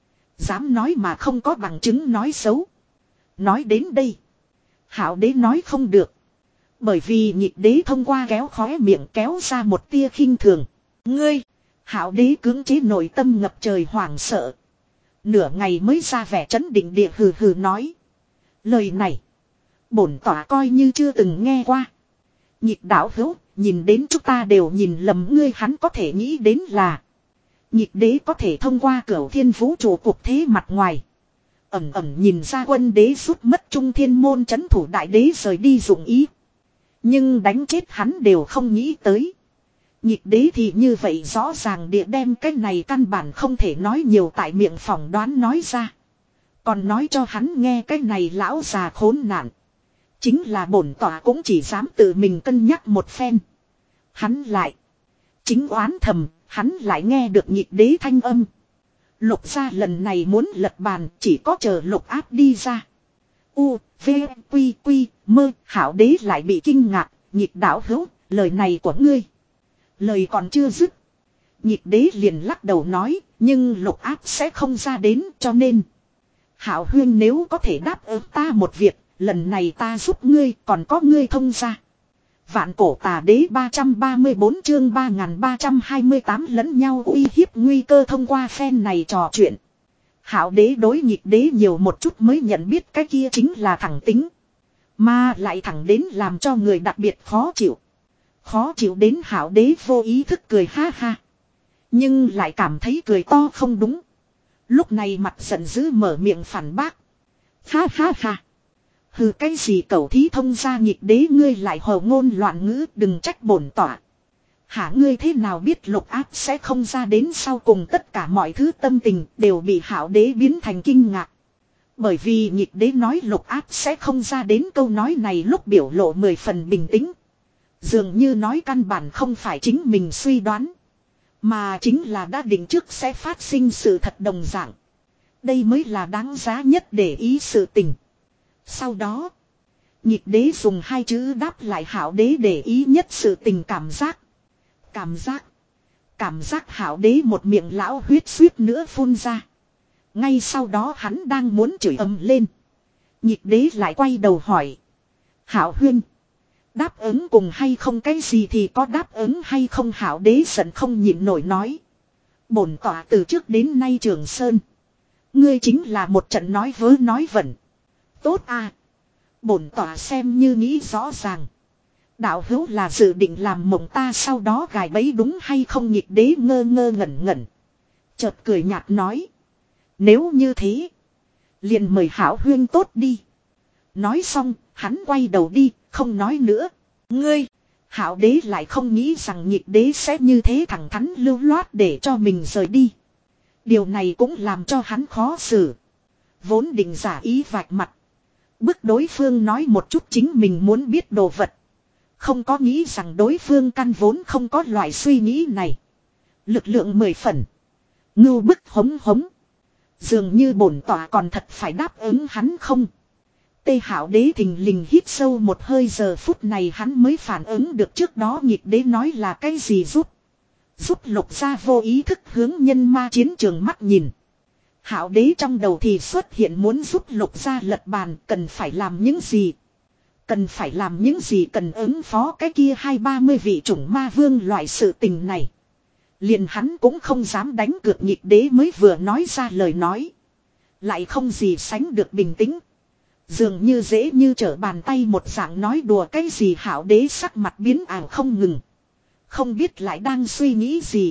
Dám nói mà không có bằng chứng nói xấu. Nói đến đây. Hảo đế nói không được. Bởi vì nhịp đế thông qua kéo khóe miệng kéo ra một tia khinh thường. Ngươi. Hảo đế cưỡng chế nội tâm ngập trời hoảng sợ. Nửa ngày mới ra vẻ trấn định địa hừ hừ nói. Lời này. Bổn tỏa coi như chưa từng nghe qua. Nhịp đạo hữu. Nhìn đến chúng ta đều nhìn lầm ngươi, hắn có thể nghĩ đến là. Nhịp đế có thể thông qua cửu thiên vũ trụ cục thế mặt ngoài. Ẩm ẩm nhìn ra quân đế rút mất trung thiên môn chấn thủ đại đế rời đi dụng ý. Nhưng đánh chết hắn đều không nghĩ tới. Nhịp đế thì như vậy rõ ràng địa đem cái này căn bản không thể nói nhiều tại miệng phỏng đoán nói ra. Còn nói cho hắn nghe cái này lão già khốn nạn. Chính là bổn tỏa cũng chỉ dám tự mình cân nhắc một phen. Hắn lại. Chính oán thầm, hắn lại nghe được nhịp đế thanh âm. Lục gia lần này muốn lật bàn, chỉ có chờ lục áp đi ra. U, V, Quy, Quy, mơ, hảo đế lại bị kinh ngạc, nhịp đạo hữu, lời này của ngươi. Lời còn chưa dứt. Nhịp đế liền lắc đầu nói, nhưng lục áp sẽ không ra đến cho nên. Hảo huyên nếu có thể đáp ứng ta một việc, lần này ta giúp ngươi còn có ngươi thông ra. Vạn cổ tà đế ba trăm ba mươi bốn chương ba nghìn ba trăm hai mươi tám lẫn nhau uy hiếp nguy cơ thông qua phen này trò chuyện. Hảo đế đối nhịp đế nhiều một chút mới nhận biết cái kia chính là thẳng tính. Mà lại thẳng đến làm cho người đặc biệt khó chịu. Khó chịu đến hảo đế vô ý thức cười ha ha. Nhưng lại cảm thấy cười to không đúng. Lúc này mặt giận dữ mở miệng phản bác. Ha ha ha. Hừ cái gì cẩu thí thông ra nhịp đế ngươi lại hồ ngôn loạn ngữ đừng trách bổn tỏa. Hả ngươi thế nào biết lục áp sẽ không ra đến sau cùng tất cả mọi thứ tâm tình đều bị hảo đế biến thành kinh ngạc. Bởi vì nhịp đế nói lục áp sẽ không ra đến câu nói này lúc biểu lộ mười phần bình tĩnh. Dường như nói căn bản không phải chính mình suy đoán. Mà chính là đã định trước sẽ phát sinh sự thật đồng dạng. Đây mới là đáng giá nhất để ý sự tình. Sau đó, nhịp đế dùng hai chữ đáp lại hảo đế để ý nhất sự tình cảm giác. Cảm giác. Cảm giác hảo đế một miệng lão huyết suýt nữa phun ra. Ngay sau đó hắn đang muốn chửi ầm lên. Nhịp đế lại quay đầu hỏi. Hảo huyên. Đáp ứng cùng hay không cái gì thì có đáp ứng hay không hảo đế giận không nhịn nổi nói. Bổn tỏa từ trước đến nay Trường Sơn. Ngươi chính là một trận nói vớ nói vẩn. Tốt à. Bổn tỏa xem như nghĩ rõ ràng. Đạo hữu là dự định làm mộng ta sau đó gài bẫy đúng hay không nhịp đế ngơ ngơ ngẩn ngẩn. Chợt cười nhạt nói. Nếu như thế. Liền mời hảo huyên tốt đi. Nói xong hắn quay đầu đi không nói nữa. Ngươi. Hảo đế lại không nghĩ rằng nhịp đế sẽ như thế thẳng thắn lưu loát để cho mình rời đi. Điều này cũng làm cho hắn khó xử. Vốn định giả ý vạch mặt. Bức đối phương nói một chút chính mình muốn biết đồ vật. Không có nghĩ rằng đối phương căn vốn không có loại suy nghĩ này. Lực lượng mười phần. Ngưu bức hống hống. Dường như bổn tỏa còn thật phải đáp ứng hắn không. Tê Hảo đế thình lình hít sâu một hơi giờ phút này hắn mới phản ứng được trước đó nhịp đế nói là cái gì giúp. Giúp lục ra vô ý thức hướng nhân ma chiến trường mắt nhìn. Hảo đế trong đầu thì xuất hiện muốn giúp lục ra lật bàn cần phải làm những gì. Cần phải làm những gì cần ứng phó cái kia hai ba mươi vị chủng ma vương loại sự tình này. Liền hắn cũng không dám đánh cược nhịp đế mới vừa nói ra lời nói. Lại không gì sánh được bình tĩnh. Dường như dễ như trở bàn tay một dạng nói đùa cái gì hảo đế sắc mặt biến ảo không ngừng. Không biết lại đang suy nghĩ gì.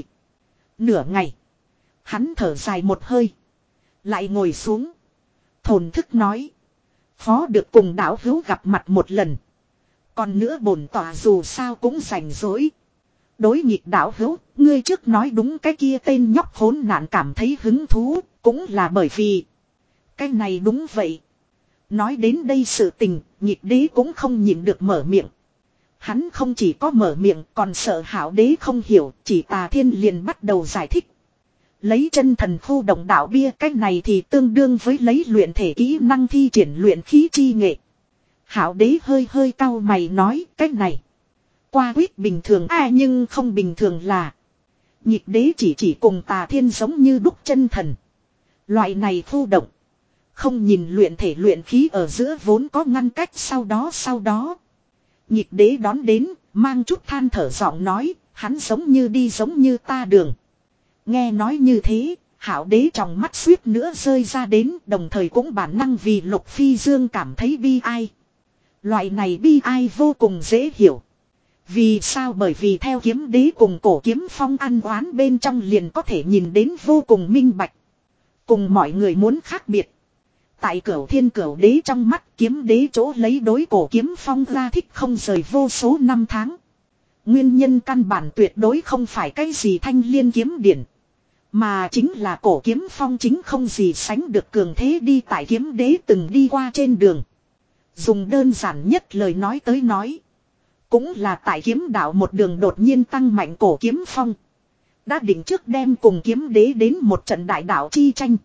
Nửa ngày. Hắn thở dài một hơi. Lại ngồi xuống. Thổn thức nói. Phó được cùng đạo hữu gặp mặt một lần. Còn nữa bổn tỏa dù sao cũng rảnh rỗi. Đối nghịch đạo hữu, ngươi trước nói đúng cái kia tên nhóc khốn nạn cảm thấy hứng thú, cũng là bởi vì. Cái này đúng vậy. Nói đến đây sự tình, nhịp đế cũng không nhịn được mở miệng. Hắn không chỉ có mở miệng còn sợ hảo đế không hiểu, chỉ Tà Thiên liền bắt đầu giải thích. Lấy chân thần khu động đạo bia cách này thì tương đương với lấy luyện thể kỹ năng thi triển luyện khí chi nghệ. Hảo đế hơi hơi cau mày nói cách này. Qua quyết bình thường ai nhưng không bình thường là. Nhịp đế chỉ chỉ cùng Tà Thiên giống như đúc chân thần. Loại này khu động. Không nhìn luyện thể luyện khí ở giữa vốn có ngăn cách sau đó sau đó. Nhịp đế đón đến, mang chút than thở giọng nói, hắn giống như đi giống như ta đường. Nghe nói như thế, hảo đế trong mắt suýt nữa rơi ra đến, đồng thời cũng bản năng vì Lục Phi Dương cảm thấy bi ai. Loại này bi ai vô cùng dễ hiểu. Vì sao? Bởi vì theo kiếm đế cùng cổ kiếm phong ăn oán bên trong liền có thể nhìn đến vô cùng minh bạch. Cùng mọi người muốn khác biệt. Tại Cửu Thiên Cửu Đế trong mắt kiếm đế chỗ lấy đối cổ kiếm phong ra thích không rời vô số năm tháng. Nguyên nhân căn bản tuyệt đối không phải cái gì thanh liên kiếm điển. Mà chính là cổ kiếm phong chính không gì sánh được cường thế đi tại kiếm đế từng đi qua trên đường. Dùng đơn giản nhất lời nói tới nói. Cũng là tại kiếm đạo một đường đột nhiên tăng mạnh cổ kiếm phong. Đã định trước đem cùng kiếm đế đến một trận đại đạo chi tranh.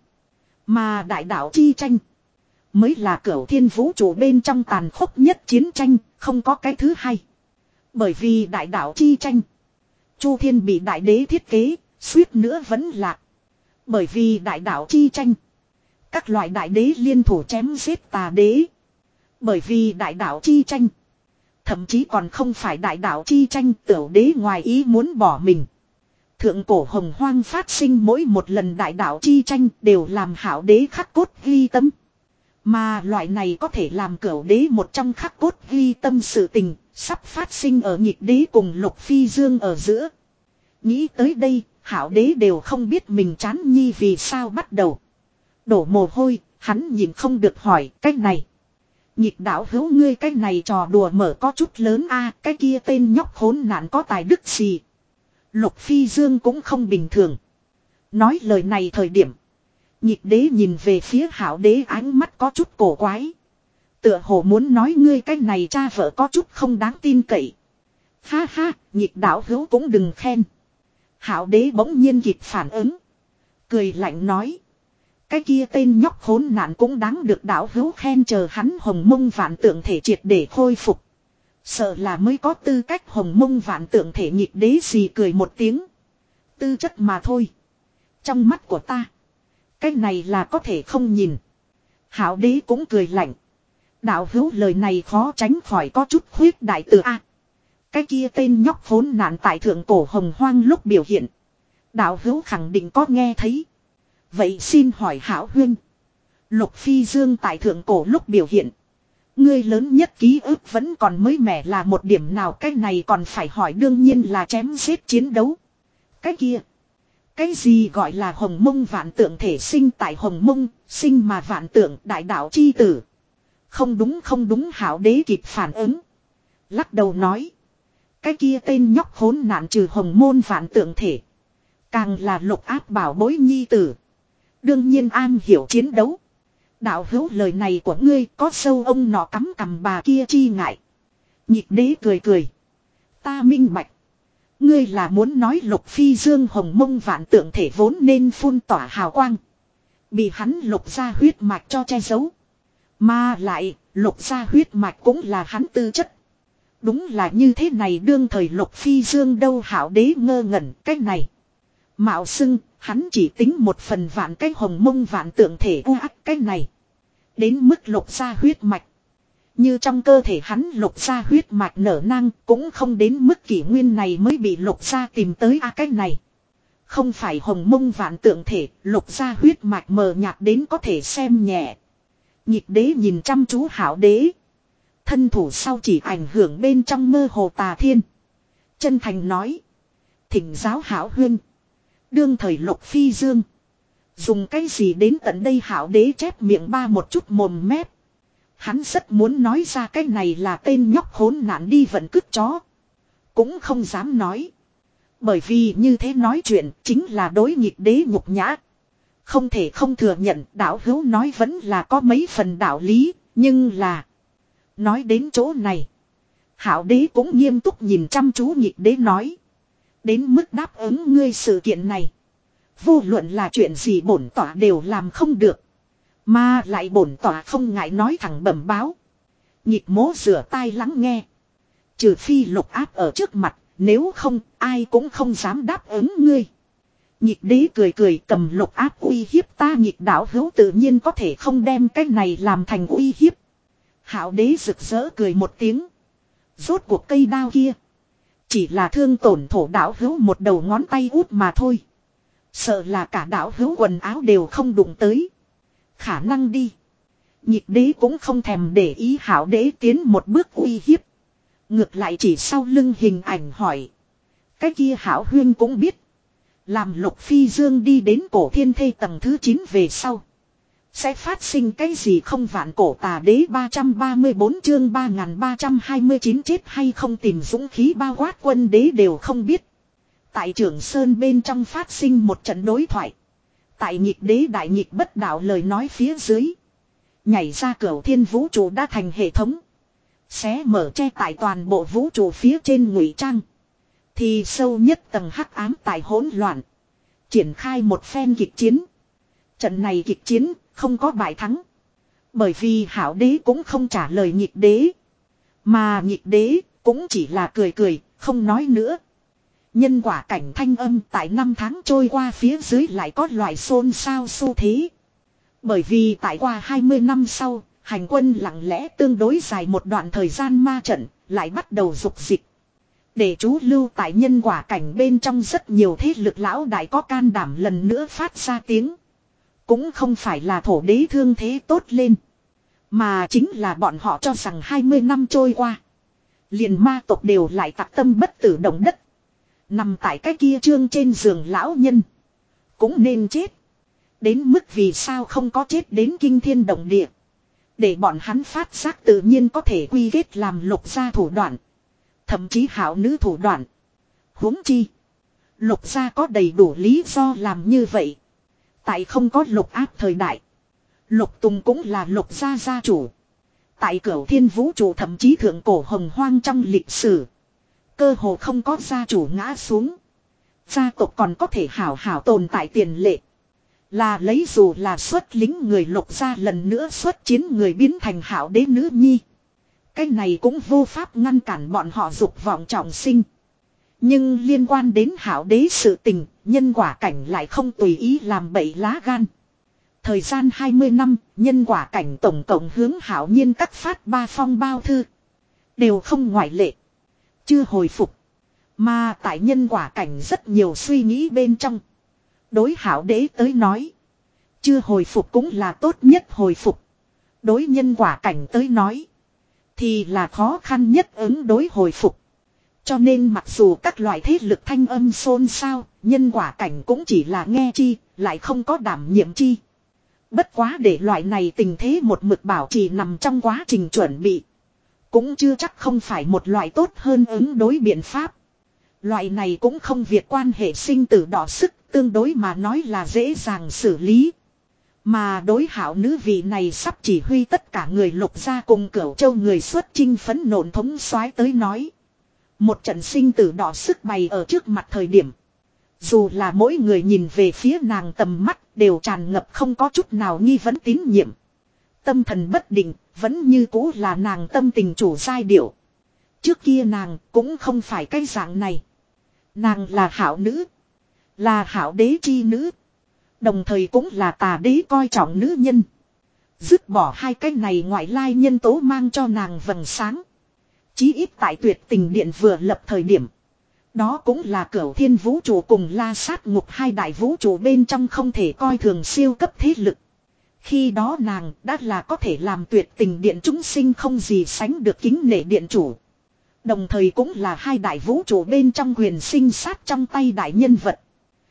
Mà đại đạo chi tranh. Mới là Cửu Thiên vũ trụ bên trong tàn khốc nhất chiến tranh. Không có cái thứ hai. Bởi vì đại đạo chi tranh. Chu Thiên bị đại đế thiết kế. Suýt nữa vẫn lạc. Bởi vì đại đạo chi tranh. Các loại đại đế liên thủ chém giết tà đế. Bởi vì đại đạo chi tranh. Thậm chí còn không phải đại đạo chi tranh, tiểu đế ngoài ý muốn bỏ mình. Thượng cổ hồng hoang phát sinh mỗi một lần đại đạo chi tranh đều làm hảo đế khắc cốt ghi tâm. Mà loại này có thể làm cửu đế một trong khắc cốt ghi tâm sự tình, sắp phát sinh ở nhịp đế cùng Lục Phi Dương ở giữa. Nghĩ tới đây, hảo đế đều không biết mình chán nhi vì sao bắt đầu. Đổ mồ hôi, hắn nhìn không được hỏi cách này. Nhịp đạo hữu ngươi cái này trò đùa mở có chút lớn a, cái kia tên nhóc khốn nạn có tài đức gì. Lục Phi Dương cũng không bình thường. Nói lời này thời điểm. Nhịp đế nhìn về phía hảo đế ánh mắt có chút cổ quái. Tựa hồ muốn nói ngươi cái này cha vợ có chút không đáng tin cậy. Ha ha, nhịp đạo hữu cũng đừng khen. Hảo đế bỗng nhiên kịp phản ứng. Cười lạnh nói. Cái kia tên nhóc khốn nạn cũng đáng được đạo hữu khen, chờ hắn hồng mông vạn tượng thể triệt để khôi phục. Sợ là mới có tư cách hồng mông vạn tượng thể. Nhịp đế gì cười một tiếng. Tư chất mà thôi. Trong mắt của ta. Cái này là có thể không nhìn. Hảo đế cũng cười lạnh. Đạo hữu lời này khó tránh khỏi có chút khuyết đại từ a. Cái kia tên nhóc khốn nạn tại thượng cổ hồng hoang lúc biểu hiện. Đạo hữu khẳng định có nghe thấy. Vậy xin hỏi hảo huynh. Lục Phi Dương tại thượng cổ lúc biểu hiện. Ngươi lớn nhất ký ức vẫn còn mới mẻ là một điểm nào, cái này còn phải hỏi, đương nhiên là chém giết chiến đấu. Cái kia. Cái gì gọi là hồng mông vạn tượng thể, sinh tại hồng mông, sinh mà vạn tượng đại đạo chi tử. Không đúng không đúng, hảo đế kịp phản ứng. Lắc đầu nói. Cái kia tên nhóc khốn nạn trừ hồng môn vạn tượng thể. Càng là lục áp bảo bối nhi tử. Đương nhiên an hiểu chiến đấu. Đạo hữu lời này của ngươi có sâu ông nọ cắm cằm bà kia chi ngại. Nhịp đế cười cười. Ta minh bạch. Ngươi là muốn nói Lục Phi Dương hồng mông vạn tượng thể vốn nên phun tỏa hào quang. Bị hắn lục ra huyết mạch cho che giấu. Mà lại lục ra huyết mạch cũng là hắn tư chất. Đúng là như thế này, đương thời Lục Phi Dương đâu, hảo đế ngơ ngẩn cái này. Mạo xưng, hắn chỉ tính một phần vạn cái hồng mông vạn tượng thể u ác cái này. Đến mức lục ra huyết mạch. Như trong cơ thể hắn lục ra huyết mạch nở năng cũng không đến mức kỷ nguyên này mới bị lục ra tìm tới a cái này. Không phải hồng mông vạn tượng thể, lục ra huyết mạch mờ nhạt đến có thể xem nhẹ. Nhịp đế nhìn chăm chú hảo đế. Thân thủ sau chỉ ảnh hưởng bên trong mơ hồ tà thiên. Chân thành nói. Thỉnh giáo hảo huynh. Đương thời Lục Phi Dương. Dùng cái gì đến tận đây, hảo đế chép miệng ba một chút mồm mép. Hắn rất muốn nói ra cái này là tên nhóc khốn nạn đi vận cứt chó. Cũng không dám nói. Bởi vì như thế nói chuyện chính là đối nghịch đế nhục nhã. Không thể không thừa nhận đạo hữu nói vẫn là có mấy phần đạo lý. Nhưng là. Nói đến chỗ này. Hảo đế cũng nghiêm túc nhìn chăm chú nghịch đế nói. Đến mức đáp ứng ngươi sự kiện này. Vô luận là chuyện gì bổn tỏa đều làm không được. Mà lại bổn tỏa không ngại nói thẳng bẩm báo. Nhịp mố rửa tai lắng nghe. Trừ phi lục áp ở trước mặt. Nếu không ai cũng không dám đáp ứng ngươi. Nhịp đế cười cười cầm lục áp uy hiếp ta, nhịp đạo hữu tự nhiên có thể không đem cái này làm thành uy hiếp. Hảo đế rực rỡ cười một tiếng. Rốt cuộc cây đao kia. Chỉ là thương tổn thổ đạo hữu một đầu ngón tay út mà thôi. Sợ là cả đạo hữu quần áo đều không đụng tới. Khả năng đi. Nhịp đế cũng không thèm để ý hảo đế tiến một bước uy hiếp. Ngược lại chỉ sau lưng hình ảnh hỏi. Cái kia hảo huyên cũng biết. Làm Lục Phi Dương đi đến cổ thiên thê tầng thứ chín về sau. Sẽ phát sinh cái gì không, vạn cổ tà đế ba trăm ba mươi bốn chương ba nghìn ba trăm hai mươi chín chết hay không tìm dũng khí bao quát quân đế đều không biết. Tại Trường Sơn bên trong phát sinh một trận đối thoại. Tại nhịp đế đại nhịp bất đạo lời nói phía dưới. Nhảy ra cửu thiên vũ trụ đã thành hệ thống. Xé mở che tại toàn bộ vũ trụ phía trên ngụy trang. Thì sâu nhất tầng hắc ám tại hỗn loạn. Triển khai một phen kịch chiến. Trận này kịch chiến không có bại thắng. Bởi vì hảo đế cũng không trả lời nhịp đế. Mà nhịp đế cũng chỉ là cười cười, không nói nữa. Nhân quả cảnh thanh âm tại năm tháng trôi qua phía dưới lại có loại xôn xao xu thế. Bởi vì tại qua hai mươi năm sau, hành quân lặng lẽ tương đối dài một đoạn thời gian ma trận, lại bắt đầu dục dịch. Để trú lưu tại nhân quả cảnh bên trong rất nhiều thế lực lão đại có can đảm lần nữa phát ra tiếng. Cũng không phải là thổ đế thương thế tốt lên. Mà chính là bọn họ cho rằng hai mươi năm trôi qua. Liền ma tộc đều lại tạc tâm bất tử động đất. Nằm tại cái kia trương trên giường lão nhân. Cũng nên chết. Đến mức vì sao không có chết đến kinh thiên động địa. Để bọn hắn phát giác tự nhiên có thể quy kết làm lục gia thủ đoạn. Thậm chí hảo nữ thủ đoạn. Huống chi. Lục gia có đầy đủ lý do làm như vậy. Tại không có lục áp thời đại. Lục Tùng cũng là lục gia gia chủ. Tại cửu thiên vũ trụ thậm chí thượng cổ hồng hoang trong lịch sử. Cơ hồ không có gia chủ ngã xuống. Gia tộc còn có thể hảo hảo tồn tại tiền lệ. Là lấy dù là xuất lính người lục gia lần nữa xuất chiến người biến thành hảo đế nữ nhi. Cái này cũng vô pháp ngăn cản bọn họ dục vọng trọng sinh. Nhưng liên quan đến hảo đế sự tình, nhân quả cảnh lại không tùy ý làm bậy lá gan. Thời gian hai mươi năm, nhân quả cảnh tổng cộng hướng hảo nhiên các phát ba phong bao thư. Đều không ngoại lệ. Chưa hồi phục. Mà tại nhân quả cảnh rất nhiều suy nghĩ bên trong. Đối hảo đế tới nói. Chưa hồi phục cũng là tốt nhất hồi phục. Đối nhân quả cảnh tới nói. Thì là khó khăn nhất ứng đối hồi phục. Cho nên mặc dù các loại thế lực thanh âm xôn xao, nhân quả cảnh cũng chỉ là nghe chi, lại không có đảm nhiệm chi. Bất quá để loại này tình thế một mực bảo trì nằm trong quá trình chuẩn bị. Cũng chưa chắc không phải một loại tốt hơn ứng đối biện pháp. Loại này cũng không việc quan hệ sinh tử đỏ sức, tương đối mà nói là dễ dàng xử lý. Mà đối hảo nữ vị này sắp chỉ huy tất cả người lục gia cùng cửu châu người xuất chinh phấn nộn thống soái tới nói. Một trận sinh tử đỏ sức bày ở trước mặt thời điểm. Dù là mỗi người nhìn về phía nàng tầm mắt đều tràn ngập không có chút nào nghi vấn tín nhiệm. Tâm thần bất định, vẫn như cũ là nàng tâm tình chủ giai điệu. Trước kia nàng cũng không phải cái dạng này. Nàng là hảo nữ. Là hảo đế chi nữ. Đồng thời cũng là tà đế coi trọng nữ nhân. Dứt bỏ hai cái này ngoại lai nhân tố mang cho nàng vầng sáng. Chí ít tại tuyệt tình điện vừa lập thời điểm. Đó cũng là cửu thiên vũ trụ cùng la sát ngục hai đại vũ trụ bên trong không thể coi thường siêu cấp thế lực. Khi đó nàng đã là có thể làm tuyệt tình điện chúng sinh không gì sánh được kính nể điện chủ. Đồng thời cũng là hai đại vũ trụ bên trong quyền sinh sát trong tay đại nhân vật.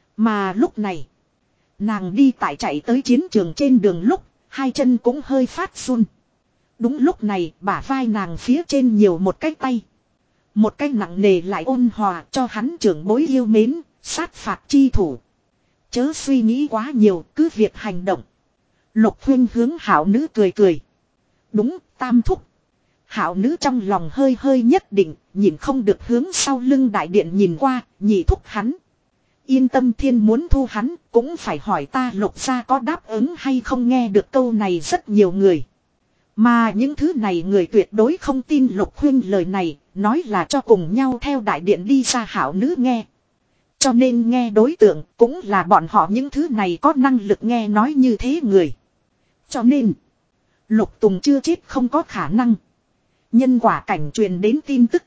Mà lúc này, nàng đi tại chạy tới chiến trường trên đường lúc, hai chân cũng hơi phát run. Đúng lúc này bả vai nàng phía trên nhiều một cái tay. Một cái nặng nề lại ôn hòa cho hắn trưởng bối yêu mến, sát phạt chi thủ. Chớ suy nghĩ quá nhiều, cứ việc hành động. Lục Huyên hướng hảo nữ cười cười. Đúng, tam thúc. Hảo nữ trong lòng hơi hơi nhất định, nhìn không được hướng sau lưng đại điện nhìn qua, nhị thúc hắn. Yên tâm thiên muốn thu hắn, cũng phải hỏi ta lục gia có đáp ứng hay không nghe được câu này rất nhiều người. Mà những thứ này người tuyệt đối không tin Lục Huyên lời này, nói là cho cùng nhau theo đại điện đi ra hảo nữ nghe. Cho nên nghe đối tượng cũng là bọn họ những thứ này có năng lực nghe nói như thế người. Cho nên, Lục Tùng chưa chết không có khả năng. Nhân quả cảnh truyền đến tin tức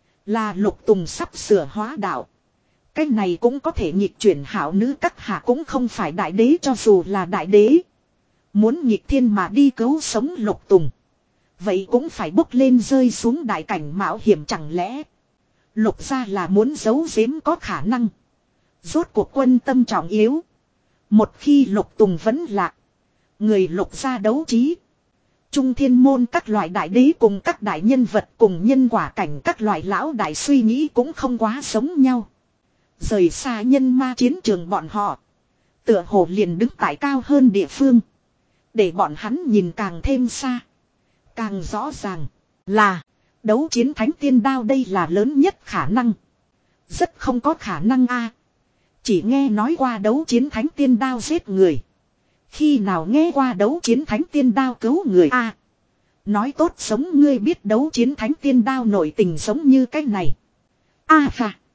là Lục Tùng sắp sửa hóa đạo. Cái này cũng có thể nghịch chuyển hảo nữ các hạ cũng không phải đại đế cho dù là đại đế. Muốn nghịch thiên mà đi cứu sống Lục Tùng. Vậy cũng phải bốc lên rơi xuống đại cảnh mạo hiểm chẳng lẽ. Lục gia là muốn giấu giếm có khả năng. Rốt cuộc quân tâm trọng yếu. Một khi Lục Tùng vẫn lạc. Người Lục gia đấu trí. Trung thiên môn các loại đại đế cùng các đại nhân vật cùng nhân quả cảnh các loại lão đại suy nghĩ cũng không quá giống nhau. Rời xa nhân ma chiến trường bọn họ. Tựa hồ liền đứng tại cao hơn địa phương. Để bọn hắn nhìn càng thêm xa. Càng rõ ràng là đấu chiến thánh tiên đao đây là lớn nhất khả năng. Rất không có khả năng a. Chỉ nghe nói qua đấu chiến thánh tiên đao giết người. Khi nào nghe qua đấu chiến thánh tiên đao cứu người a. Nói tốt sống ngươi biết đấu chiến thánh tiên đao nổi tình giống như cái này. A à, phà.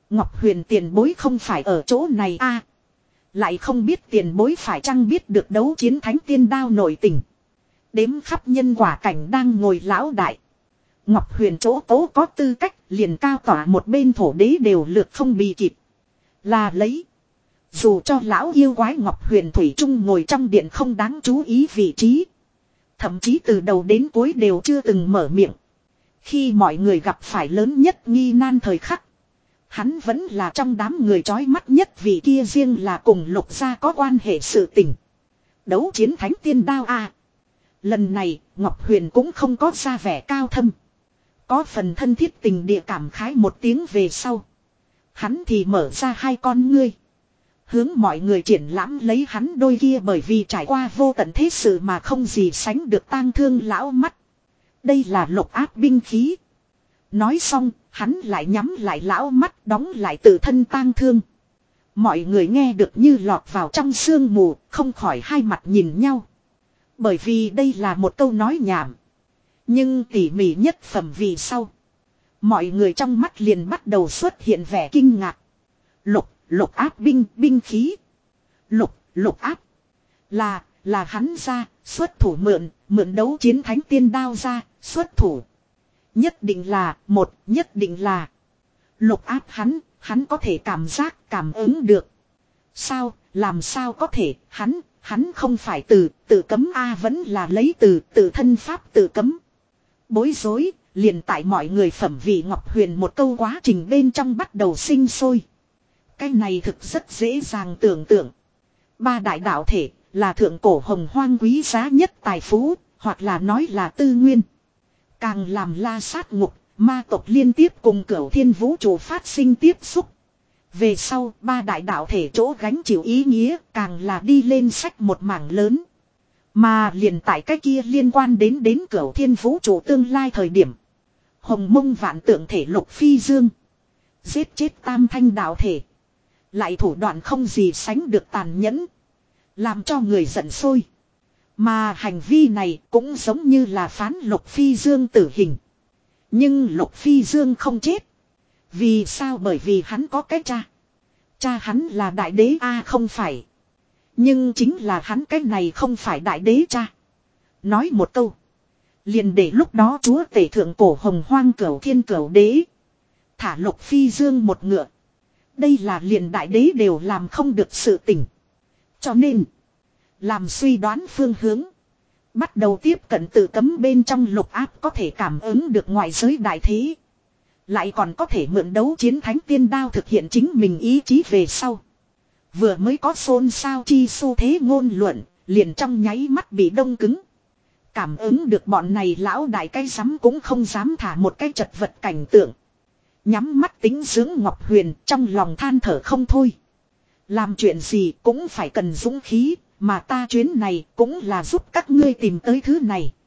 Ngọc Huyền tiền bối không phải ở chỗ này a Lại không biết tiền bối phải chăng biết được đấu chiến thánh tiên đao nội tình. Đếm khắp nhân quả cảnh đang ngồi lão đại. Ngọc Huyền chỗ cố có tư cách liền cao tỏa một bên thổ đế đều lượt không bị kịp. Là lấy. Dù cho lão yêu quái Ngọc Huyền Thủy Trung ngồi trong điện không đáng chú ý vị trí. Thậm chí từ đầu đến cuối đều chưa từng mở miệng. Khi mọi người gặp phải lớn nhất nghi nan thời khắc. Hắn vẫn là trong đám người chói mắt nhất vì kia riêng là cùng Lục gia có quan hệ sự tình. Đấu chiến thánh tiên đao a Lần này Ngọc Huyền cũng không có ra vẻ cao thâm. Có phần thân thiết tình địa cảm khái một tiếng về sau. Hắn thì mở ra hai con ngươi. Hướng mọi người triển lãm lấy hắn đôi kia bởi vì trải qua vô tận thế sự mà không gì sánh được tang thương lão mắt. Đây là lục áp binh khí. Nói xong, hắn lại nhắm lại lão mắt đóng lại tự thân tang thương. Mọi người nghe được như lọt vào trong sương mù, không khỏi hai mặt nhìn nhau. Bởi vì đây là một câu nói nhảm. Nhưng tỉ mỉ nhất phẩm vì sau. Mọi người trong mắt liền bắt đầu xuất hiện vẻ kinh ngạc. Lục, lục áp binh, binh khí. Lục, lục áp. Là, là hắn ra, xuất thủ mượn, mượn đấu chiến thánh tiên đao ra, xuất thủ. Nhất định là, một, nhất định là. Lục áp hắn, hắn có thể cảm giác, cảm ứng được. Sao, làm sao có thể, hắn, hắn không phải từ, tự cấm A vẫn là lấy từ, tự thân pháp tự cấm. Bối rối, liền tại mọi người phẩm vị Ngọc Huyền một câu quá trình bên trong bắt đầu sinh sôi. Cái này thực rất dễ dàng tưởng tượng. Ba đại đạo thể là thượng cổ hồng hoang quý giá nhất tài phú, hoặc là nói là tư nguyên. Càng làm la sát ngục, ma tộc liên tiếp cùng cửu thiên vũ trụ phát sinh tiếp xúc. Về sau, ba đại đạo thể chỗ gánh chịu ý nghĩa càng là đi lên sách một mảng lớn. Mà liền tại cái kia liên quan đến đến cửu thiên vũ trụ tương lai thời điểm. Hồng mông vạn tượng thể lục phi dương. Giết chết tam thanh đạo thể. Lại thủ đoạn không gì sánh được tàn nhẫn. Làm cho người giận sôi. Mà hành vi này cũng giống như là phán lục phi dương tử hình. Nhưng lục phi dương không chết. Vì sao? Bởi vì hắn có cái cha. Cha hắn là đại đế a không phải. Nhưng chính là hắn cái này không phải đại đế cha. Nói một câu. Liền để lúc đó chúa tể thượng cổ hồng hoang cửu thiên cửu đế. Thả lục phi dương một ngựa. Đây là liền đại đế đều làm không được sự tình. Cho nên. Làm suy đoán phương hướng. Bắt đầu tiếp cận tự cấm bên trong lục áp có thể cảm ứng được ngoại giới đại thế. Lại còn có thể mượn đấu chiến thánh tiên đao thực hiện chính mình ý chí về sau. Vừa mới có xôn xao chi xu thế ngôn luận, liền trong nháy mắt bị đông cứng. Cảm ứng được bọn này lão đại cái rắm cũng không dám thả một cái chật vật cảnh tượng. Nhắm mắt tính dưỡng Ngọc Huyền trong lòng than thở không thôi. Làm chuyện gì cũng phải cần dũng khí, mà ta chuyến này cũng là giúp các ngươi tìm tới thứ này.